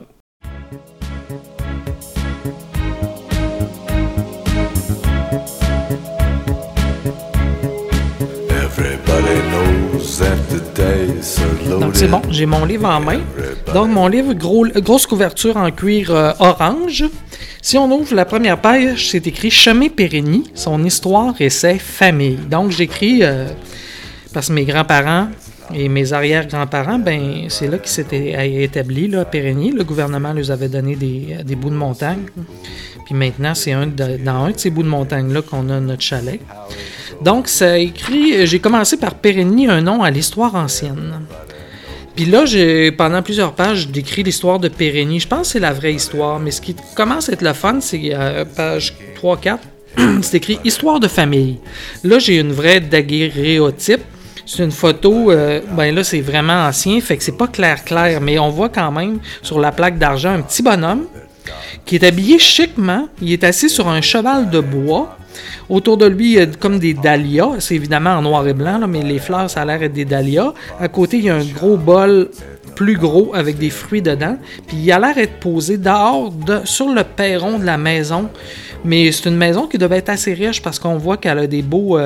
Donc c'est bon, j'ai mon livre en main. Donc mon livre, grosse couverture en cuir orange. Si on ouvre la première page, c'est écrit « Chemin Périgny, son histoire et ses familles ». Donc j'écris, parce que mes grands-parents et mes arrière-grands-parents, ben c'est là qu'ils s'étaient établis, là, à Périgny. Le gouvernement leur avait donné des bouts de montagne. Puis maintenant, c'est dans un de ces bouts de montagne-là qu'on a notre chalet. Donc, ça écrit, j'ai commencé par Périgny, un nom à l'histoire ancienne. Puis là, pendant plusieurs pages, je décris l'histoire de Périgny. Je pense que c'est la vraie histoire, mais ce qui commence à être le fun, c'est page 3-4, c'est écrit « Histoire de famille ». Là, j'ai une vraie daguerréotype. C'est une photo, ben là, c'est vraiment ancien, fait que c'est pas clair, mais on voit quand même sur la plaque d'argent un petit bonhomme qui est habillé chiquement. Il est assis sur un cheval de bois. Autour de lui, il y a comme des dahlias. C'est évidemment en noir et blanc, là, mais les fleurs, ça a l'air d'être des dahlias. À côté, il y a un gros bol plus gros avec des fruits dedans. Puis il a l'air d'être posé dehors, sur le perron de la maison. Mais c'est une maison qui devait être assez riche parce qu'on voit qu'elle a des beaux...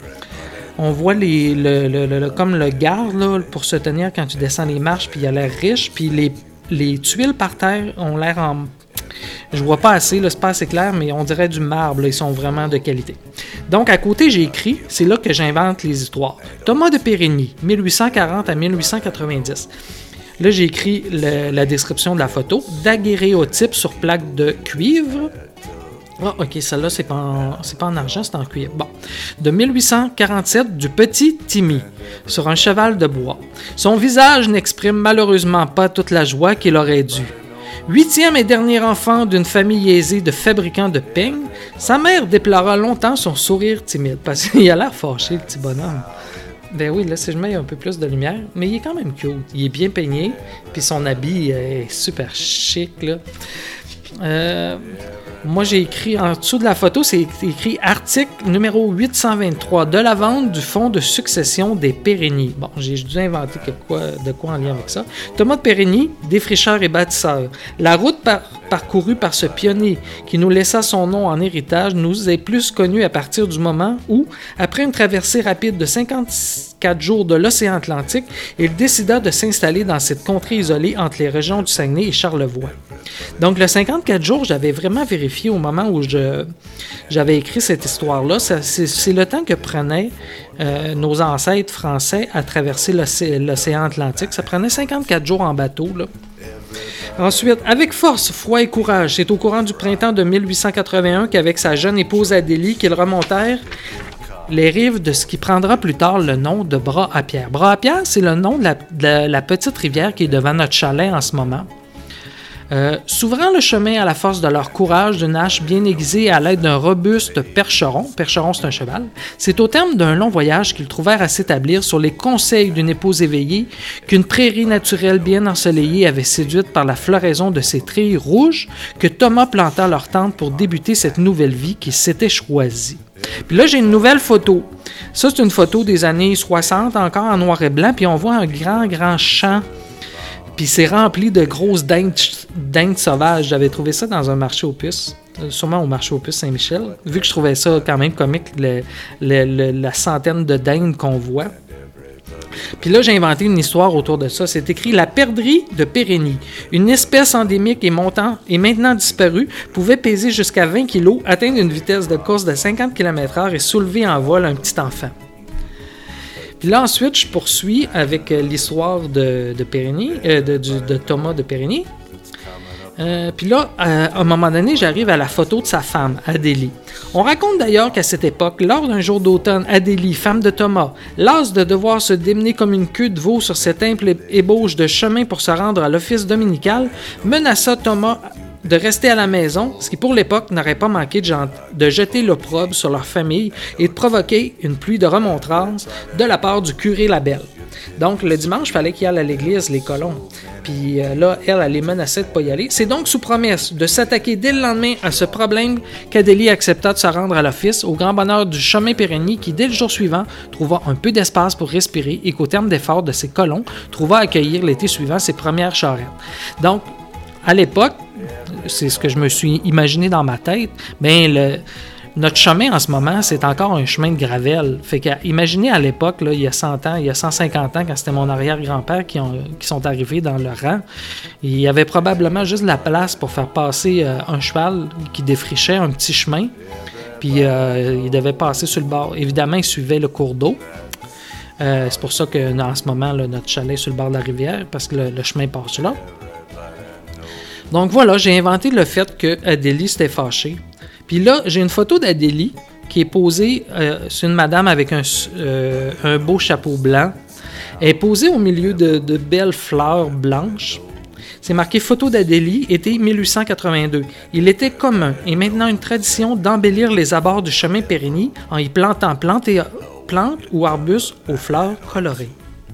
on voit comme le garde là, pour se tenir quand tu descends les marches, puis il a l'air riche. Puis les tuiles par terre ont l'air en... Je vois pas assez, là, c'est pas assez clair, mais on dirait du marbre, là, ils sont vraiment de qualité. Donc, à côté, j'ai écrit, c'est là que j'invente les histoires. Thomas de Périgny, 1840 à 1890. Là, j'ai écrit la description de la photo. Daguerréotype sur plaque de cuivre. Ah, ok, celle-là, c'est pas en argent, c'est en cuivre. Bon. De 1847, du petit Timmy, sur un cheval de bois. Son visage n'exprime malheureusement pas toute la joie qu'il aurait dû. 8e et dernier enfant d'une famille aisée de fabricants de peignes, sa mère déplora longtemps son sourire timide, parce qu'il a l'air fâché, le petit bonhomme. Ben oui, là, si je mets un peu plus de lumière, mais il est quand même cute. Il est bien peigné, puis son habit est super chic, là. Moi, j'ai écrit en dessous de la photo, c'est écrit article numéro 823 de la vente du fonds de succession des Périgny. Bon, j'ai dû inventer de quoi en lien avec ça. Thomas de Périgny, défricheur et bâtisseur. La route parcourue par ce pionnier qui nous laissa son nom en héritage nous est plus connue à partir du moment où, après une traversée rapide de 54 jours de l'océan Atlantique, il décida de s'installer dans cette contrée isolée entre les régions du Saguenay et Charlevoix. Donc, le 54 jours, j'avais vraiment vérifié au moment où j'avais écrit cette histoire-là. C'est le temps que prenaient nos ancêtres français à traverser l'océan Atlantique. Ça prenait 54 jours en bateau, là. Ensuite, avec force, foi et courage, c'est au courant du printemps de 1881 qu'avec sa jeune épouse Adélie qu'ils remontèrent les rives de ce qui prendra plus tard le nom de Bras-à-Pierre. Bras-à-Pierre, c'est le nom de la petite rivière qui est devant notre chalet en ce moment. S'ouvrant le chemin à la force de leur courage d'une hache bien aiguisée à l'aide d'un robuste percheron, percheron c'est un cheval, c'est au terme d'un long voyage qu'ils trouvèrent à s'établir sur les conseils d'une épouse éveillée qu'une prairie naturelle bien ensoleillée avait séduite par la floraison de ses trilles rouges que Thomas planta leur tente pour débuter cette nouvelle vie qu'ils s'étaient choisie. Puis là, j'ai une nouvelle photo. Ça, c'est une photo des années 60, encore en noir et blanc, puis on voit un grand champ. Puis c'est rempli de grosses dindes sauvages. J'avais trouvé ça dans un marché aux puces, sûrement au marché aux puces Saint-Michel, vu que je trouvais ça quand même comique, la centaine de dindes qu'on voit. Puis là, j'ai inventé une histoire autour de ça. C'est écrit « La perdrix de Périgny, une espèce endémique et maintenant disparue, pouvait peser jusqu'à 20 kg, atteindre une vitesse de course de 50 km/h et soulever en vol un petit enfant. » Puis là, ensuite, je poursuis avec l'histoire de Périgny, de Thomas de Périgny. Puis là, à un moment donné, j'arrive à la photo de sa femme, Adélie. On raconte d'ailleurs qu'à cette époque, lors d'un jour d'automne, Adélie, femme de Thomas, lasse de devoir se démener comme une queue de veau sur cette ample ébauche de chemin pour se rendre à l'office dominical, menaça Thomas de rester à la maison, ce qui pour l'époque n'aurait pas manqué de jeter l'opprobre sur leur famille et de provoquer une pluie de remontrances de la part du curé Labelle. Donc le dimanche, il fallait qu'ils aillent à l'église, les colons. Puis là, elle les menaçait de ne pas y aller. C'est donc sous promesse de s'attaquer dès le lendemain à ce problème qu'Adélie accepta de se rendre à l'office, au grand bonheur du chemin Périgny qui, dès le jour suivant, trouva un peu d'espace pour respirer et qu'au terme d'efforts de ses colons, trouva à accueillir l'été suivant ses premières charrettes. Donc, à l'époque, c'est ce que je me suis imaginé dans ma tête, bien, notre chemin en ce moment, c'est encore un chemin de gravelle. Fait que, imaginez à l'époque, là, il y a 100 ans, il y a 150 ans, quand c'était mon arrière-grand-père qui sont arrivés dans le rang, il y avait probablement juste la place pour faire passer un cheval qui défrichait un petit chemin, puis il devait passer sur le bord. Évidemment, il suivait le cours d'eau. C'est pour ça que, en ce moment, là, notre chalet est sur le bord de la rivière, parce que le chemin passe là. Donc voilà, j'ai inventé le fait que Adélie s'était fâchée. Puis là, j'ai une photo d'Adélie qui est posée, c'est une madame avec un beau chapeau blanc. Elle est posée au milieu de belles fleurs blanches. C'est marqué « Photo d'Adélie, été 1882 ». Il était commun et maintenant une tradition d'embellir les abords du chemin Périgny en y plantant plantes ou arbustes aux fleurs colorées.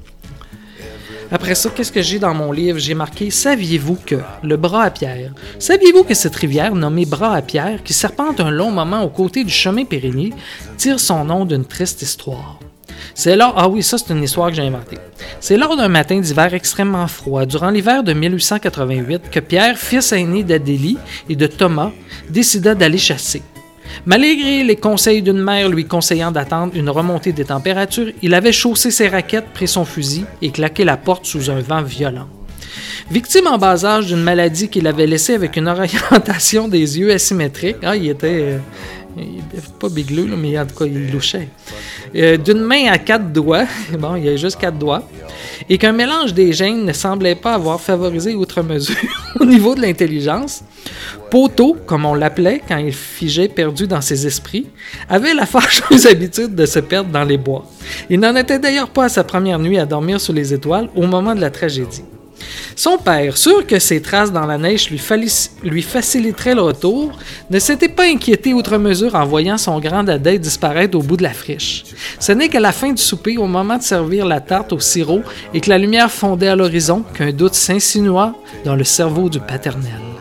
Après ça, qu'est-ce que j'ai dans mon livre? J'ai marqué « Saviez-vous que le Bras-à-Pierre? Saviez-vous que cette rivière nommée Bras-à-Pierre, qui serpente un long moment aux côtés du chemin Périgny, tire son nom d'une triste histoire? » C'est lors... Ah oui, ça c'est une histoire que j'ai inventée. C'est lors d'un matin d'hiver extrêmement froid, durant l'hiver de 1888, que Pierre, fils aîné d'Adélie et de Thomas, décida d'aller chasser. Malgré les conseils d'une mère lui conseillant d'attendre une remontée des températures, il avait chaussé ses raquettes, pris son fusil et claqué la porte sous un vent violent. Victime en bas âge d'une maladie qu'il avait laissée avec une orientation des yeux asymétriques, il était pas bigleux, mais en tout cas, il louchait. D'une main à 4 doigts, bon, il y a juste 4 doigts, et qu'un mélange des gènes ne semblait pas avoir favorisé outre mesure au niveau de l'intelligence, Poteau, comme on l'appelait quand il figeait perdu dans ses esprits, avait la fâcheuse habitude de se perdre dans les bois. Il n'en était d'ailleurs pas à sa première nuit à dormir sous les étoiles au moment de la tragédie. Son père, sûr que ses traces dans la neige lui faciliteraient le retour, ne s'était pas inquiété outre mesure en voyant son grand dadais disparaître au bout de la friche. Ce n'est qu'à la fin du souper, au moment de servir la tarte au sirop et que la lumière fondait à l'horizon, qu'un doute s'insinua dans le cerveau du paternel.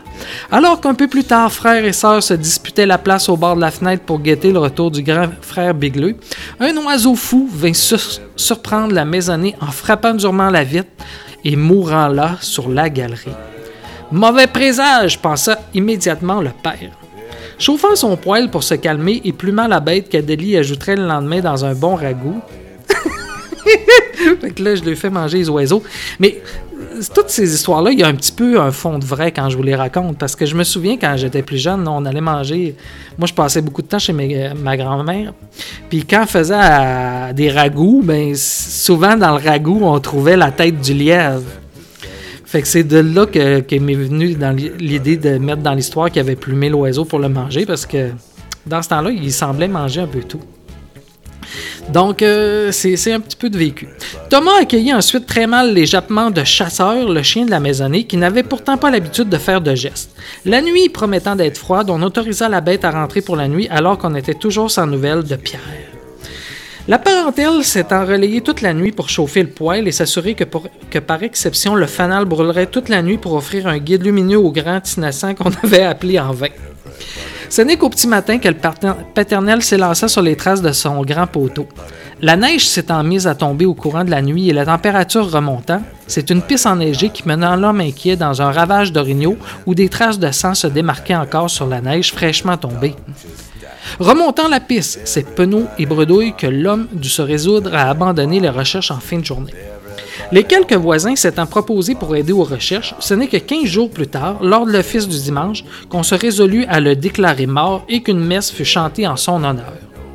Alors qu'un peu plus tard, frères et sœurs se disputaient la place au bord de la fenêtre pour guetter le retour du grand frère Bigleux, un oiseau fou vint surprendre la maisonnée en frappant durement la vitre et mourant là sur la galerie. Mauvais présage, pensa immédiatement le père. Chauffant son poêle pour se calmer et plumant la bête qu'Adélie ajouterait le lendemain dans un bon ragoût. Fait que là, je lui fais manger les oiseaux. Mais toutes ces histoires-là, il y a un petit peu un fond de vrai quand je vous les raconte. Parce que je me souviens, quand j'étais plus jeune, on allait manger... Moi, je passais beaucoup de temps chez ma grand-mère. Puis quand on faisait des ragoûts, ben souvent dans le ragoût, on trouvait la tête du lièvre. Fait que c'est de là qu'est m'est venue dans l'idée de mettre dans l'histoire qu'il avait plumé l'oiseau pour le manger. Parce que dans ce temps-là, il semblait manger un peu tout. Donc, c'est un petit peu de vécu. Thomas accueillit ensuite très mal les jappements de Chasseur, le chien de la maisonnée, qui n'avait pourtant pas l'habitude de faire de gestes. La nuit promettant d'être froide, on autorisa la bête à rentrer pour la nuit alors qu'on était toujours sans nouvelles de Pierre. La parentèle s'étant relayée toute la nuit pour chauffer le poêle et s'assurer que par exception, le fanal brûlerait toute la nuit pour offrir un guide lumineux au grand innocent qu'on avait appelé en vain. Ce n'est qu'au petit matin que le paternel s'élança sur les traces de son grand poteau. La neige s'étant mise à tomber au courant de la nuit et la température remontant, c'est une piste enneigée qui mena l'homme inquiet dans un ravage d'orignaux où des traces de sang se démarquaient encore sur la neige fraîchement tombée. Remontant la piste, c'est penaud et bredouille que l'homme dut se résoudre à abandonner les recherches en fin de journée. Les quelques voisins s'étant proposés pour aider aux recherches, ce n'est que 15 jours plus tard, lors de l'office du dimanche, qu'on se résolut à le déclarer mort et qu'une messe fut chantée en son honneur.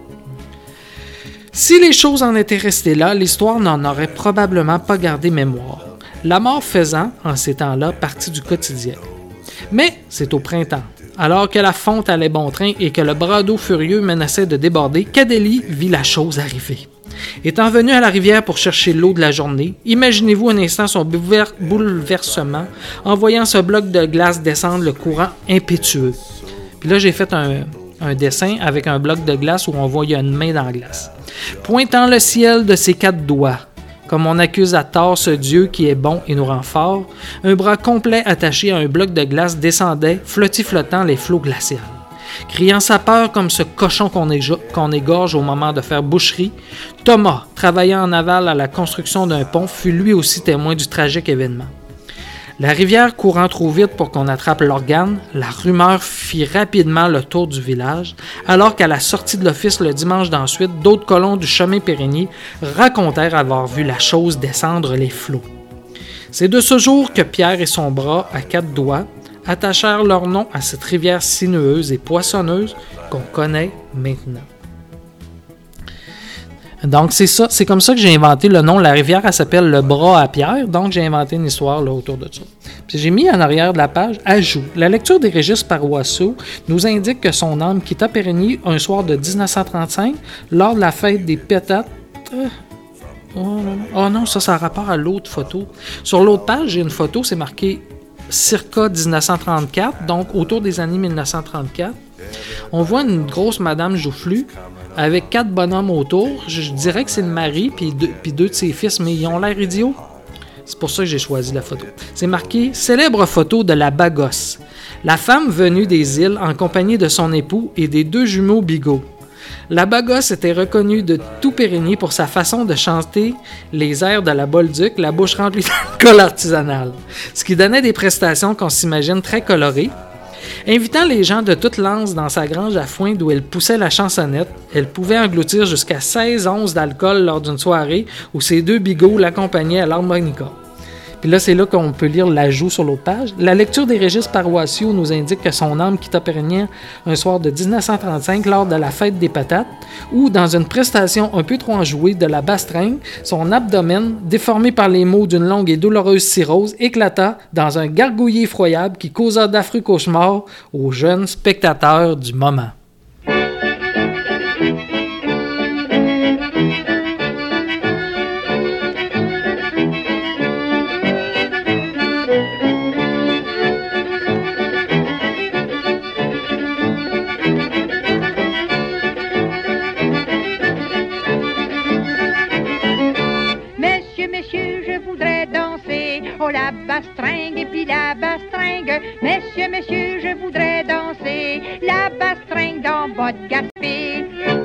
Si les choses en étaient restées là, l'histoire n'en aurait probablement pas gardé mémoire, la mort faisant, en ces temps-là, partie du quotidien. Mais c'est au printemps, alors que la fonte allait bon train et que le bras d'eau furieux menaçait de déborder, qu'Adélie vit la chose arriver. Étant venu à la rivière pour chercher l'eau de la journée, imaginez-vous un instant son bouleversement en voyant ce bloc de glace descendre le courant impétueux. Puis là, j'ai fait un dessin avec un bloc de glace où on voit qu'il y a une main dans la glace. Pointant le ciel de ses 4 doigts, comme on accuse à tort ce Dieu qui est bon et nous rend forts, un bras complet attaché à un bloc de glace descendait, flottant les flots glaciaux. Criant sa peur comme ce cochon qu'on égorge au moment de faire boucherie, Thomas, travaillant en aval à la construction d'un pont, fut lui aussi témoin du tragique événement. La rivière courant trop vite pour qu'on attrape l'organe, la rumeur fit rapidement le tour du village, alors qu'à la sortie de l'office le dimanche d'ensuite, d'autres colons du chemin Périgny racontèrent avoir vu la chose descendre les flots. C'est de ce jour que Pierre et son bras, à 4 doigts, attachèrent leur nom à cette rivière sinueuse et poissonneuse qu'on connaît maintenant. Donc c'est ça, c'est comme ça que j'ai inventé le nom. La rivière, elle s'appelle le bras à Pierre, donc j'ai inventé une histoire là, autour de ça. Puis j'ai mis en arrière de la page « Ajout ». La lecture des registres paroissiaux nous indique que son âme quitta Périgny un soir de 1935 lors de la fête des pétates. Oh non, ça a rapport à l'autre photo. Sur l'autre page, j'ai une photo, c'est marqué circa 1934, donc autour des années 1934. On voit une grosse madame joufflue avec 4 bonhommes autour. Je dirais que c'est le mari puis deux de ses fils, mais ils ont l'air idiots. C'est pour ça que j'ai choisi la photo. C'est marqué « Célèbre photo de la Bagosse ». La femme venue des îles en compagnie de son époux et des 2 jumeaux Bigot. La Bagosse était reconnue de tout Périgny pour sa façon de chanter les airs de la Bolduc, la bouche remplie d'alcool artisanal, ce qui donnait des prestations qu'on s'imagine très colorées. Invitant les gens de toute l'anse dans sa grange à foin d'où elle poussait la chansonnette, elle pouvait engloutir jusqu'à 16 onces d'alcool lors d'une soirée où ses 2 bigots l'accompagnaient à l'harmonica. Puis là, c'est là qu'on peut lire l'ajout sur l'autre page. La lecture des registres paroissiaux nous indique que son âme quitta Périgny un soir de 1935 lors de la fête des patates, où, dans une prestation un peu trop enjouée de la bastringue, son abdomen, déformé par les maux d'une longue et douloureuse cirrhose, éclata dans un gargouillis effroyable qui causa d'affreux cauchemars aux jeunes spectateurs du moment. messieurs, je voudrais danser. Oh, la bastringue et puis la bastringue. Messieurs, messieurs, je voudrais danser. La bastringue en bas de Gaspé.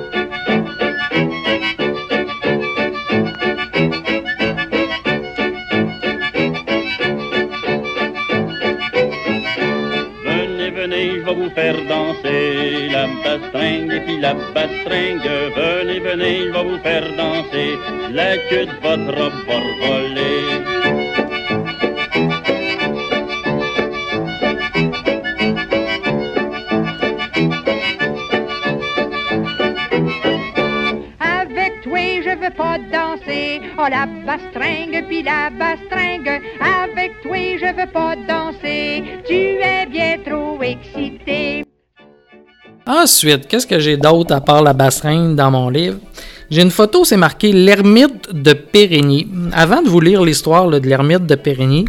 Venez, je vais vous faire danser la bastringue et puis la bastringue. Venez, venez, je vais vous faire danser. La queue de votre robe va voler. Avec toi, je veux pas danser. Oh, la bastringue puis la bastringue. Avec toi, je veux pas danser. Tu es bien trop excité. Ensuite, qu'est-ce que j'ai d'autre à part la bastringue dans mon livre? J'ai une photo, c'est marqué « L'ermite de Périgny ». Avant de vous lire l'histoire là, de l'ermite de Périgny,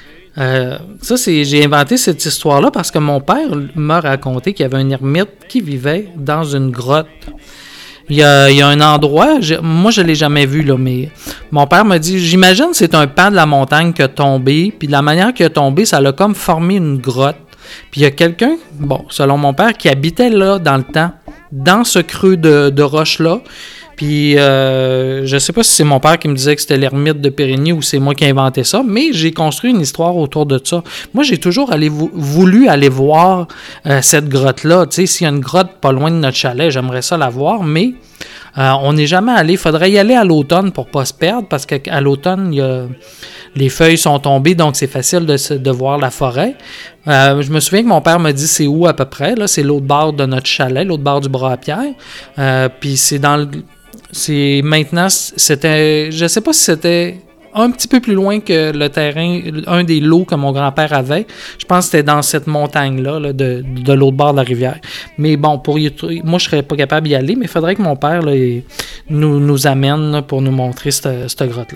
j'ai inventé cette histoire-là parce que mon père m'a raconté qu'il y avait un ermite qui vivait dans une grotte. Il y a un endroit, moi je ne l'ai jamais vu, là, mais mon père m'a dit, j'imagine que c'est un pan de la montagne qui a tombé, puis de la manière qu'il a tombé, ça l'a comme formé une grotte. Puis il y a quelqu'un, bon, selon mon père, qui habitait là dans le temps, dans ce creux de roche-là. Puis je sais pas si c'est mon père qui me disait que c'était l'ermite de Périgny ou c'est moi qui ai inventé ça, mais j'ai construit une histoire autour de ça. Moi, j'ai toujours voulu aller voir cette grotte-là. Tu sais, s'il y a une grotte pas loin de notre chalet, j'aimerais ça la voir, mais on n'est jamais allé. Il faudrait y aller à l'automne pour pas se perdre, parce qu'à l'automne, les feuilles sont tombées, donc c'est facile de voir la forêt. Je me souviens que mon père m'a dit c'est où à peu près. Là, c'est l'autre bord de notre chalet, l'autre bord du bras à pierre. Puis c'est maintenant, c'était, je sais pas si c'était un petit peu plus loin que le terrain, un des lots que mon grand-père avait. Je pense que c'était dans cette montagne-là, là, de l'autre bord de la rivière. Mais bon, moi, je serais pas capable d'y aller, mais il faudrait que mon père là, nous amène là, pour nous montrer cette grotte-là.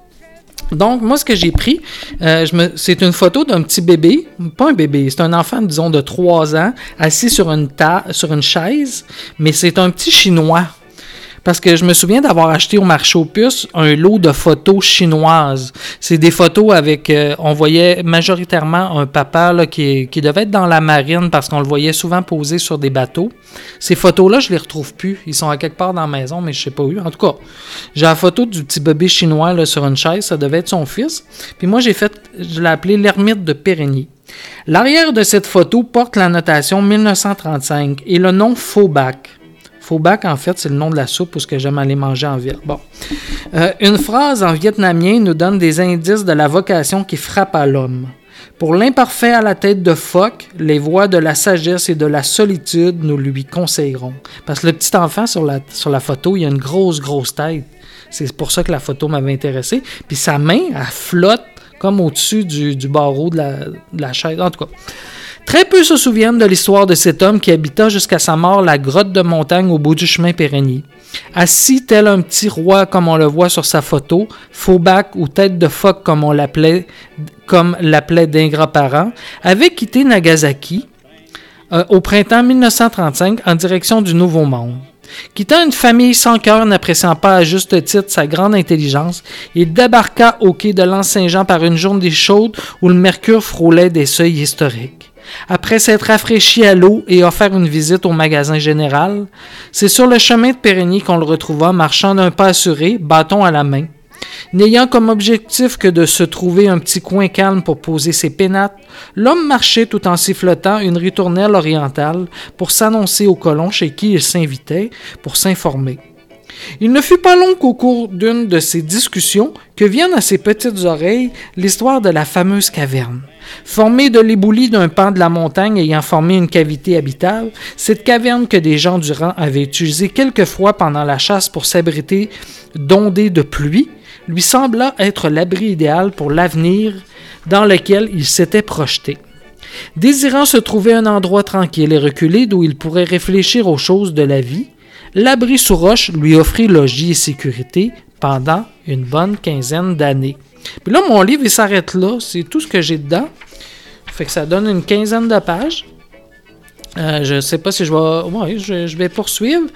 Donc, moi, ce que j'ai pris, c'est une photo d'un petit bébé, pas un bébé, c'est un enfant, disons, de 3 ans, assis sur une chaise, mais c'est un petit Chinois. Parce que je me souviens d'avoir acheté au marché aux puces un lot de photos chinoises. C'est des photos avec... on voyait majoritairement un papa là, qui devait être dans la marine parce qu'on le voyait souvent poser sur des bateaux. Ces photos-là, je les retrouve plus. Ils sont à quelque part dans la maison, mais je sais pas où. En tout cas, j'ai la photo du petit bébé chinois là, sur une chaise. Ça devait être son fils. Puis moi, je l'ai appelé l'ermite de Périgny. L'arrière de cette photo porte la notation 1935 et le nom Faubac. Faubac, en fait, c'est le nom de la soupe où j'aime aller manger en ville. Bon. Une phrase en vietnamien nous donne des indices de la vocation qui frappe à l'homme. Pour l'imparfait à la tête de phoque, les voies de la sagesse et de la solitude nous lui conseillerons. Parce que le petit enfant sur la photo, il a une grosse tête. C'est pour ça que la photo m'avait intéressé. Puis sa main, elle flotte comme au-dessus du barreau de la chaise. En tout cas. Très peu se souviennent de l'histoire de cet homme qui habita jusqu'à sa mort la grotte de montagne au bout du chemin Périgny. Assis tel un petit roi comme on le voit sur sa photo, Faubac ou tête de phoque comme l'appelait d'ingrat parent, avait quitté Nagasaki au printemps 1935 en direction du Nouveau Monde. Quittant une famille sans cœur, n'appréciant pas à juste titre sa grande intelligence, il débarqua au quai de l'Anse-Saint-Jean par une journée chaude où le mercure frôlait des seuils historiques. Après s'être rafraîchi à l'eau et offert une visite au magasin général, c'est sur le chemin de Périgny qu'on le retrouva marchant d'un pas assuré, bâton à la main. N'ayant comme objectif que de se trouver un petit coin calme pour poser ses pénates, l'homme marchait tout en sifflotant une ritournelle orientale pour s'annoncer aux colons chez qui il s'invitait pour s'informer. Il ne fut pas long qu'au cours d'une de ces discussions que vienne à ses petites oreilles l'histoire de la fameuse caverne. Formée de l'éboulis d'un pan de la montagne ayant formé une cavité habitable, cette caverne que des gens du rang avaient utilisée quelquefois pendant la chasse pour s'abriter d'ondées de pluie, lui sembla être l'abri idéal pour l'avenir dans lequel il s'était projeté. Désirant se trouver un endroit tranquille et reculé d'où il pourrait réfléchir aux choses de la vie, l'abri sous roche lui offrit logis et sécurité pendant une bonne 15aine d'années. Puis là, mon livre, il s'arrête là. C'est tout ce que j'ai dedans. Fait que ça donne une 15aine de pages. Je ne sais pas si je vais poursuivre.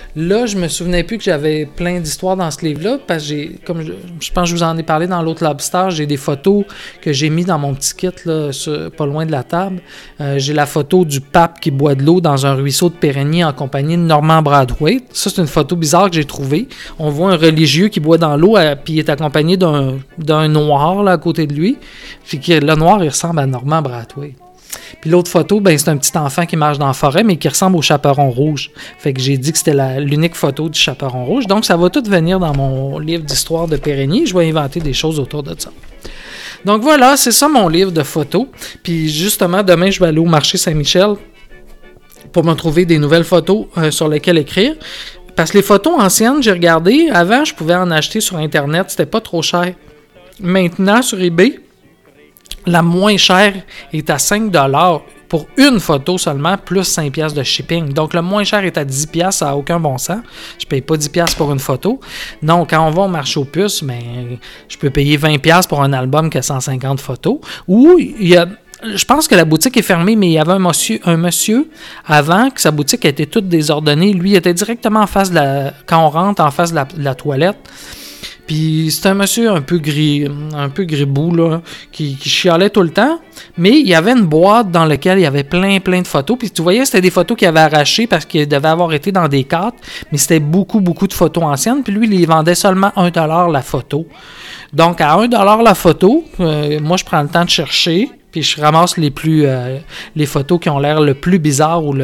Là, je me souvenais plus que j'avais plein d'histoires dans ce livre-là, parce que comme je pense que je vous en ai parlé dans l'autre Lobster, j'ai des photos que j'ai mis dans mon petit kit, là, pas loin de la table. J'ai la photo du pape qui boit de l'eau dans un ruisseau de Périgny en compagnie de Norman Brathwaite. Ça, c'est une photo bizarre que j'ai trouvée. On voit un religieux qui boit dans l'eau, puis il est accompagné d'un noir là, à côté de lui. Puis le noir, il ressemble à Norman Brathwaite. Puis l'autre photo, ben, c'est un petit enfant qui marche dans la forêt, mais qui ressemble au chaperon rouge. Fait que j'ai dit que c'était l'unique photo du chaperon rouge. Donc, ça va tout venir dans mon livre d'histoire de Périgny. Je vais inventer des choses autour de ça. Donc voilà, c'est ça mon livre de photos. Puis justement, demain, je vais aller au marché Saint-Michel pour me trouver des nouvelles photos sur lesquelles écrire. Parce que les photos anciennes, j'ai regardé, avant, je pouvais en acheter sur Internet, c'était pas trop cher. Maintenant, sur eBay, la moins chère est à 5$ pour une photo seulement, plus 5$ de shipping. Donc, le moins cher est à 10$, ça n'a aucun bon sens. Je ne paye pas 10$ pour une photo. Non, quand on va au marché aux puces, ben, je peux payer 20$ pour un album qui a 150 photos. Ou, je pense que la boutique est fermée, mais il y avait un monsieur avant, que sa boutique était toute désordonnée. Lui, il était directement en face quand on rentre, en face de la toilette. Puis c'était un monsieur un peu gribou, là, qui chialait tout le temps. Mais il y avait une boîte dans laquelle il y avait plein de photos. Puis tu voyais, c'était des photos qu'il avait arrachées parce qu'il devait avoir été dans des cartes. Mais c'était beaucoup de photos anciennes. Puis lui, il les vendait seulement 1$ la photo. Donc à 1$ la photo, moi je prends le temps de chercher. Puis je ramasse les photos qui ont l'air le plus bizarre ou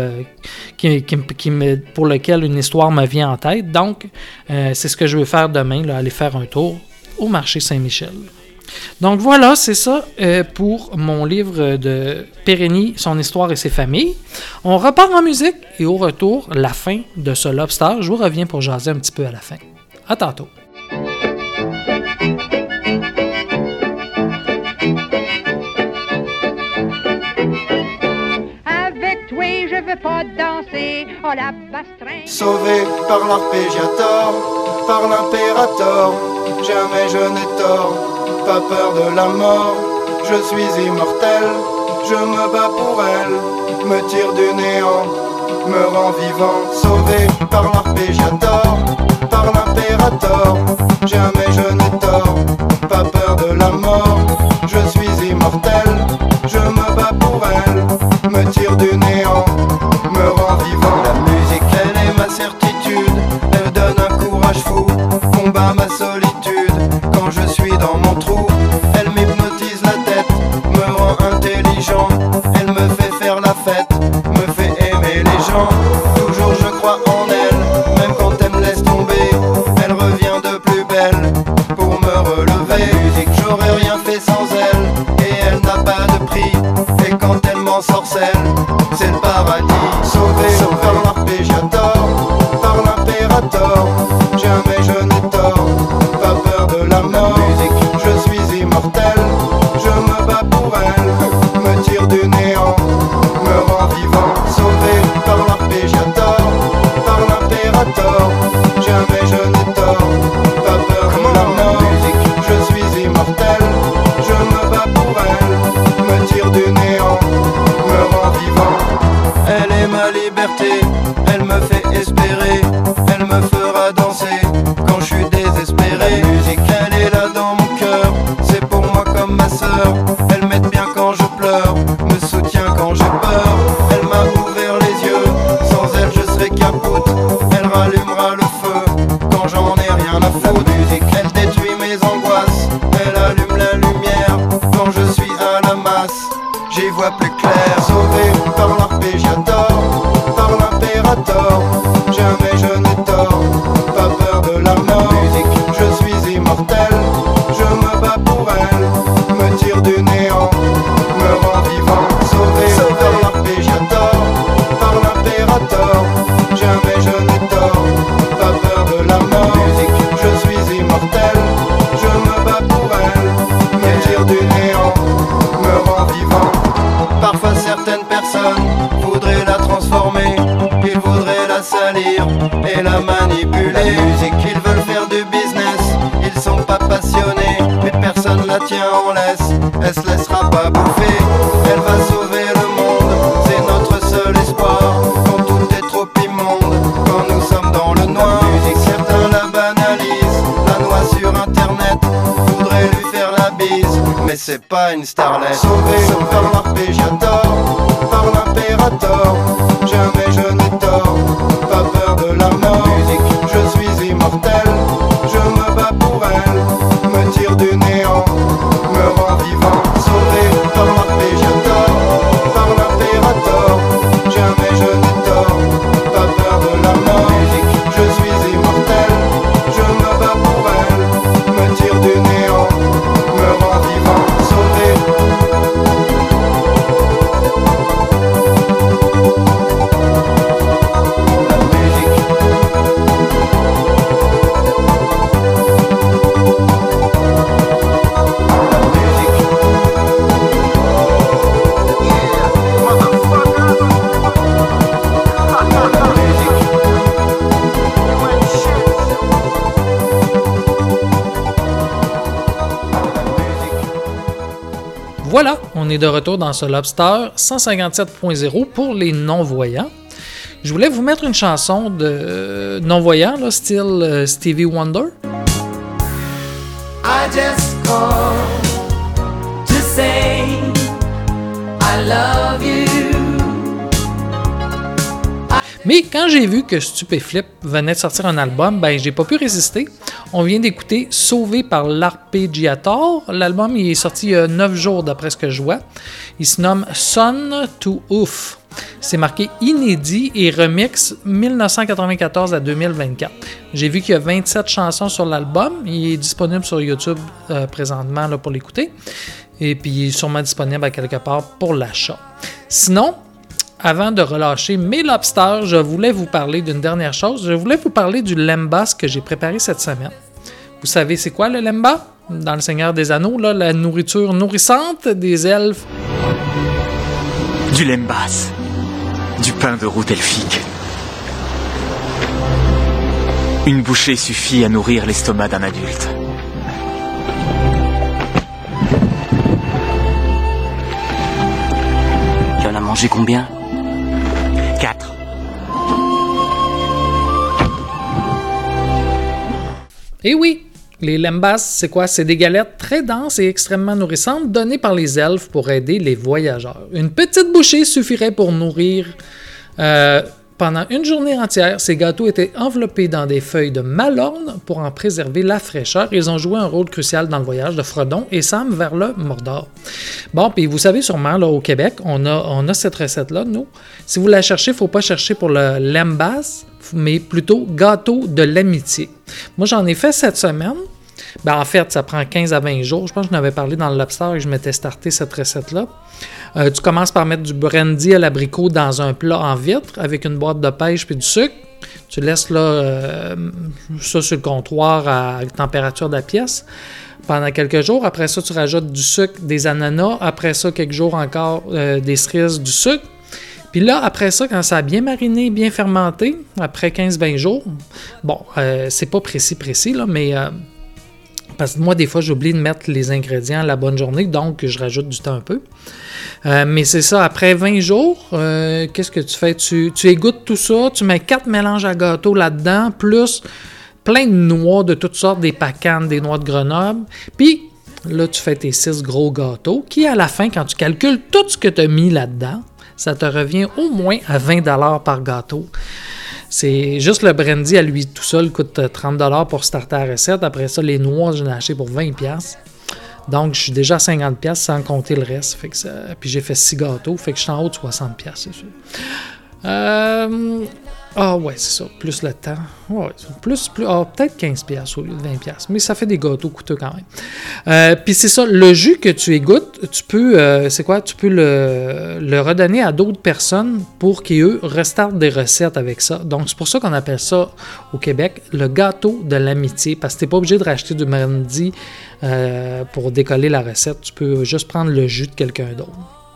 pour lequel une histoire me vient en tête. Donc, c'est ce que je vais faire demain, là, aller faire un tour au marché Saint-Michel. Donc voilà, c'est ça pour mon livre de Périgny, son histoire et ses familles. On repart en musique et au retour, la fin de ce Lobster. Je vous reviens pour jaser un petit peu à la fin. À tantôt. Pas danser, oh la bastringue. Sauvé par l'arpégiator, par l'impérator, jamais je n'ai tort, pas peur de la mort, je suis immortel, je me bats pour elle, me tire du néant, me rend vivant. Sauvé par l'arpégiator, par l'impérator, jamais je n'ai tort, pas peur de la mort, je suis immortel, je me bats pour elle, me tire du néant, me rend vivant. La musique, elle est ma certitude, elle donne un courage fou, combat ma solitude, quand je suis dans mon trou, elle m'hypnotise la tête, me rend intelligent, elle me fait faire la fête, me fait aimer les gens, toujours je crois en elle, même quand elle me laisse tomber, elle revient de plus belle, pour me relever. Musique, j'aurais rien fait sans elle, et elle n'a pas de prix, et quand elle m'ensorcelle, c'est le paradis. Sauvé par l'arpégiator, par l'impérator, jamais je n'ai tort, pas peur de la mort. Musique, je suis immortel, je me bats pour elle, me tire du néant, me rend vivant. Sauvé par l'arpégiator, par l'impérator, jamais je n'ai tort, pas peur de la mort. Musique, je suis immortel, je me bats pour elle, me tire du néant, me rend vivant. Elle est ma liberté, elle me fait espérer, elle me fera danser quand je suis désespéré. La musique, elle est là dans mon cœur, c'est pour moi comme ma sœur. Elle m'aide bien quand je pleure, me soutient quand j'ai peur. Elle m'a ouvert les yeux, sans elle je serais capote. Elle rallumera le feu quand j'en ai rien à foutre. Musique, elle détruit mes angoisses, elle allume la lumière quand je suis à la masse, j'y vois plus clair. Sauvé par l'arpégiator, par l'impérator, jamais je n'ai tort, pas peur de la mort. Musique, je suis immortel, je me bats pour elle, me tire du néant, me rend vivant. Sauvé par l'arpégiator, par l'impérator, jamais je n'ai tort, pas peur de la mort. Musique, je suis immortel, je me bats pour elle, me tire du néant, me rend vivant. Parfois certaines personnes voudraient la transformer, ils voudraient la salir et la manipuler. La musique, ils veulent faire du business, ils sont pas passionnés, mais personne la tient en laisse, elle se laissera pas bouffer. Elle va sauver le monde, c'est notre seul espoir, quand tout est trop immonde, quand nous sommes dans le bise, mais c'est pas une starlet. Sauvé par l'arpégiator, par l'impérator, jamais je n'ai tort, pas peur de la mort. Musique, je suis immortel, je me bats pour elle, me tire du néant, me rend vivant. Sauvé par l'arpégiator, par l'impérator, jamais je n'ai tort, pas peur de la mort. Musique, je suis immortel, je me bats pour elle, me tire du néant, me rend vivant. Sauvé. Voilà, on est de retour dans ce Lobster 157.0 pour les non-voyants. Je voulais vous mettre une chanson de non-voyants, là, style Stevie Wonder. I just called to say I love you. Mais quand j'ai vu que Stupéflip venait de sortir un album, ben j'ai pas pu résister. On vient d'écouter Sauvé par l'Arpégiator. L'album il est sorti il y a 9 jours d'après ce que je vois. Il se nomme Son to Ouf. C'est marqué inédit et remix 1994 à 2024. J'ai vu qu'il y a 27 chansons sur l'album. Il est disponible sur YouTube présentement là, pour l'écouter. Et puis il est sûrement disponible à quelque part pour l'achat. Sinon, avant de relâcher mes lobsters, je voulais vous parler d'une dernière chose. Je voulais vous parler du lembas que j'ai préparé cette semaine. Vous savez c'est quoi le lemba? Dans Le Seigneur des Anneaux, là, la nourriture nourrissante des elfes. Du lembas. Du pain de route elfique. Une bouchée suffit à nourrir l'estomac d'un adulte. Tu en as mangé combien? 4. Eh oui, les lembas, c'est quoi? C'est des galettes très denses et extrêmement nourrissantes données par les elfes pour aider les voyageurs. Une petite bouchée suffirait pour nourrir pendant une journée entière. Ces gâteaux étaient enveloppés dans des feuilles de malorne pour en préserver la fraîcheur. Ils ont joué un rôle crucial dans le voyage de Frodon et Sam vers le Mordor. Bon, puis vous savez sûrement, là, au Québec, on a cette recette-là, nous. Si vous la cherchez, il ne faut pas chercher pour le lembas, mais plutôt gâteau de l'amitié. Moi, j'en ai fait cette semaine. Ben, en fait, ça prend 15 à 20 jours. Je pense que j'en avais parlé dans le Lobster et je m'étais starté cette recette-là. Tu commences par mettre du brandy à l'abricot dans un plat en vitre avec une boîte de pêche et du sucre. Tu laisses là, ça sur le comptoir à température de la pièce pendant quelques jours. Après ça, tu rajoutes du sucre, des ananas. Après ça, quelques jours encore, des cerises, du sucre. Puis là, après ça, quand ça a bien mariné, bien fermenté, après 15-20 jours, bon, c'est pas précis là, mais... parce que moi, des fois, j'oublie de mettre les ingrédients à la bonne journée, donc je rajoute du temps un peu. Mais c'est ça, après 20 jours, qu'est-ce que tu fais? Tu égouttes tout ça, tu mets 4 mélanges à gâteau là-dedans, plus plein de noix de toutes sortes, des pacanes, des noix de Grenoble. Puis là, tu fais tes 6 gros gâteaux qui, à la fin, quand tu calcules tout ce que tu as mis là-dedans, ça te revient au moins à 20$ par gâteau. C'est juste le brandy à lui tout seul coûte 30$ pour starter la recette. Après ça, les noix, je l'ai acheté pour 20$. Donc, je suis déjà à 50$ sans compter le reste. Fait que ça... Puis j'ai fait 6 gâteaux, fait que je suis en haut de 60$, c'est sûr. Ah ouais, c'est ça. Plus le temps. Ouais, plus peut-être 15$ au lieu de 20$. Mais ça fait des gâteaux coûteux quand même. Puis c'est ça, le jus que tu égouttes, tu peux, c'est quoi? Tu peux le redonner à d'autres personnes pour qu'eux restartent des recettes avec ça. Donc c'est pour ça qu'on appelle ça au Québec le gâteau de l'amitié. Parce que t'es pas obligé de racheter du brandy pour décoller la recette. Tu peux juste prendre le jus de quelqu'un d'autre.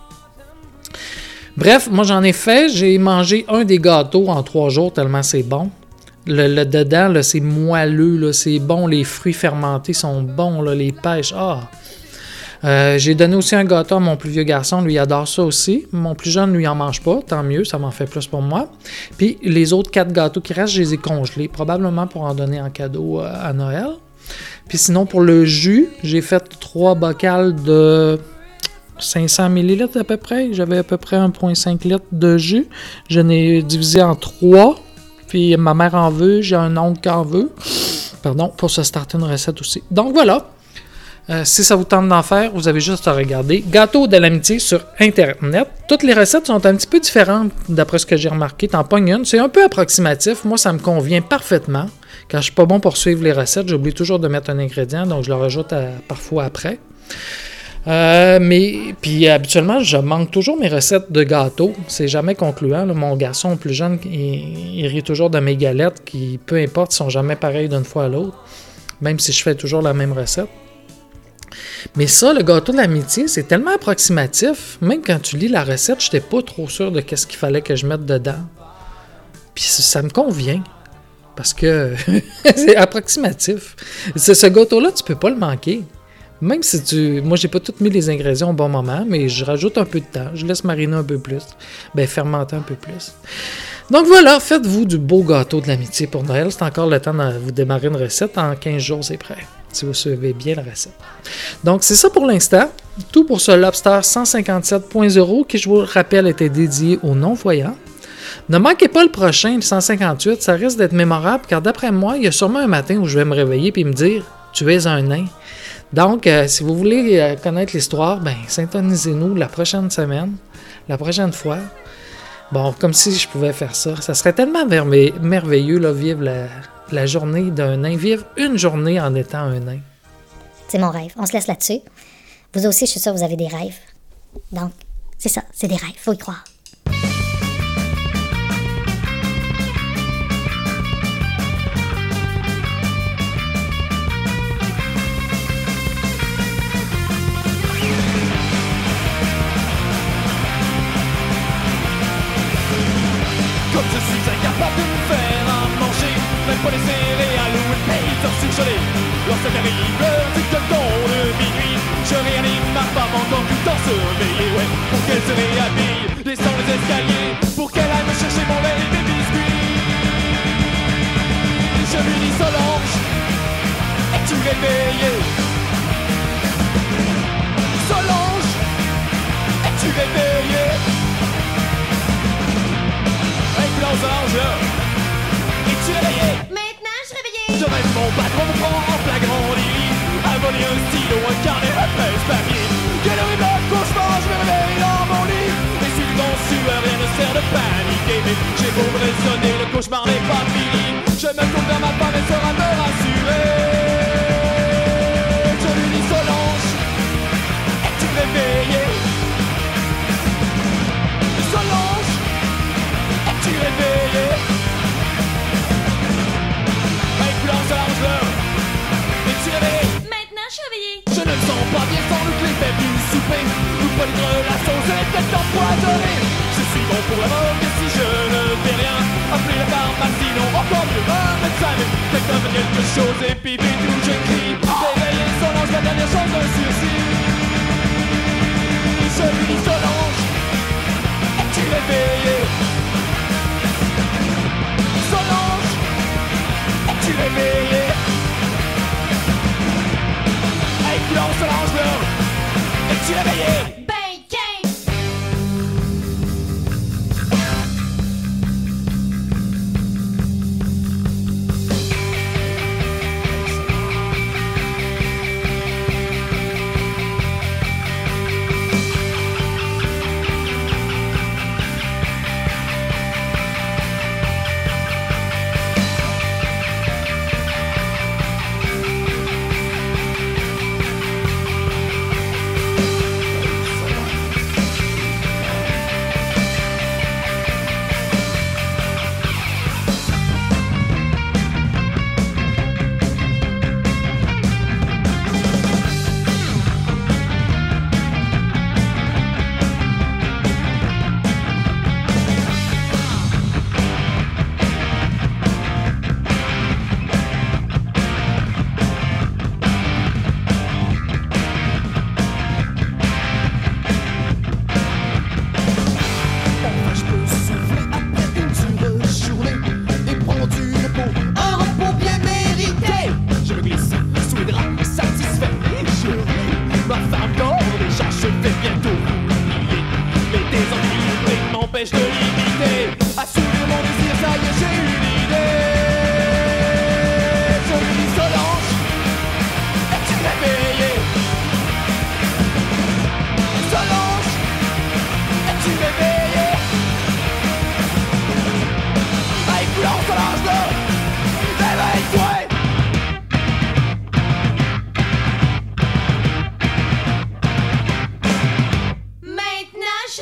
Bref, moi j'en ai fait, j'ai mangé un des gâteaux en 3 jours tellement c'est bon. Le dedans, là, c'est moelleux, là, c'est bon, les fruits fermentés sont bons, là, les pêches. J'ai donné aussi un gâteau à mon plus vieux garçon, lui il adore ça aussi. Mon plus jeune, lui, il en mange pas, tant mieux, ça m'en fait plus pour moi. Puis les autres 4 gâteaux qui restent, je les ai congelés, probablement pour en donner en cadeau à Noël. Puis sinon, pour le jus, j'ai fait 3 bocals de 500 ml à peu près. J'avais à peu près 1,5 litre de jus. Je l'ai divisé en 3. Puis ma mère en veut, j'ai un oncle qui en veut. Pardon, pour se starter une recette aussi. Donc voilà. Si ça vous tente d'en faire, vous avez juste à regarder Gâteau de l'amitié sur Internet. Toutes les recettes sont un petit peu différentes d'après ce que j'ai remarqué. T'en pognes une. C'est un peu approximatif. Moi, ça me convient parfaitement. Quand je suis pas bon pour suivre les recettes, j'oublie toujours de mettre un ingrédient, donc je le rajoute parfois après. Puis habituellement, je manque toujours mes recettes de gâteaux. C'est jamais concluant. Là. Mon garçon plus jeune, il rit toujours de mes galettes qui, peu importe, sont jamais pareilles d'une fois à l'autre, même si je fais toujours la même recette. Mais ça, le gâteau de l'amitié, c'est tellement approximatif. Même quand tu lis la recette, je n'étais pas trop sûr de qu'est-ce qu'il fallait que je mette dedans. Puis ça me convient. Parce que c'est approximatif. Ce gâteau-là, tu peux pas le manquer. Même si moi, j'ai pas tout mis les ingrédients au bon moment, mais je rajoute un peu de temps. Je laisse mariner un peu plus. Fermenter un peu plus. Donc voilà, faites-vous du beau gâteau de l'amitié pour Noël. C'est encore le temps de vous démarrer une recette. En 15 jours, c'est prêt. Si vous suivez bien la recette. Donc, c'est ça pour l'instant. Tout pour ce Lobster 157.0 qui, je vous le rappelle, était dédié aux non-voyants. Ne manquez pas le prochain, le 158. Ça risque d'être mémorable car d'après moi, il y a sûrement un matin où je vais me réveiller et me dire « Tu es un nain ». Donc, si vous voulez connaître l'histoire, syntonisez-nous la prochaine semaine, la prochaine fois. Bon, comme si je pouvais faire ça. Ça serait tellement merveilleux, là, vivre la journée d'un nain, vivre une journée en étant un nain. C'est mon rêve. On se laisse là-dessus. Vous aussi, je suis sûr, vous avez des rêves. Donc, c'est ça, c'est des rêves. Faut y croire. Comme je suis incapable de me faire à manger, même pas les céréales ou une pizza surgelée. Lorsque arrive l'heure du canton de minuit, je réanime ma femme encore tout en surveillé. Ouais, pour qu'elle se réhabille, descend les escaliers, pour qu'elle aille me chercher mon lait et mes biscuits. Je lui dis Solange, es-tu réveillée? Solange, es-tu réveillée? Es-tu réveillé? Maintenant, je suis réveillé. De même, mon patron me prend en flagrant délit, a volé un stylo, un carnet, un presse-papier. Quel horrible cauchemar, je me réveille dans mon lit. Et si dans sueur, rien ne sert de paniquer. Mais j'ai beau me raisonner, le cauchemar n'est pas fini. Je me tourne vers ma femme, elle sera me rassurer. Je lui dis Solange, es-tu réveillée? Solange, es-tu réveillée? Es-tu réveillée? Maintenant, je suis réveillé. Je ne me sens pas bien sans doute les fèves du souper. Nous poivre, la sauce est peut-être empoisonnée. Je suis bon pour la mort, mais si je ne fais rien, appelez la pharmacie, non, encore mieux, un médecin. Mais quelqu'un fait quelque chose et puis tout je crie. Réveillez Solange, la dernière chance d'un sursis. Je lui dis Solange, es-tu réveillée? Solange, es-tu réveillée? Hey, couleur Solange, là, es-tu réveillée?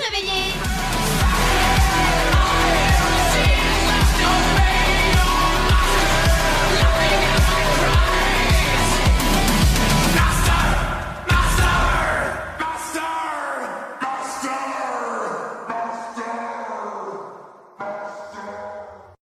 réveillé.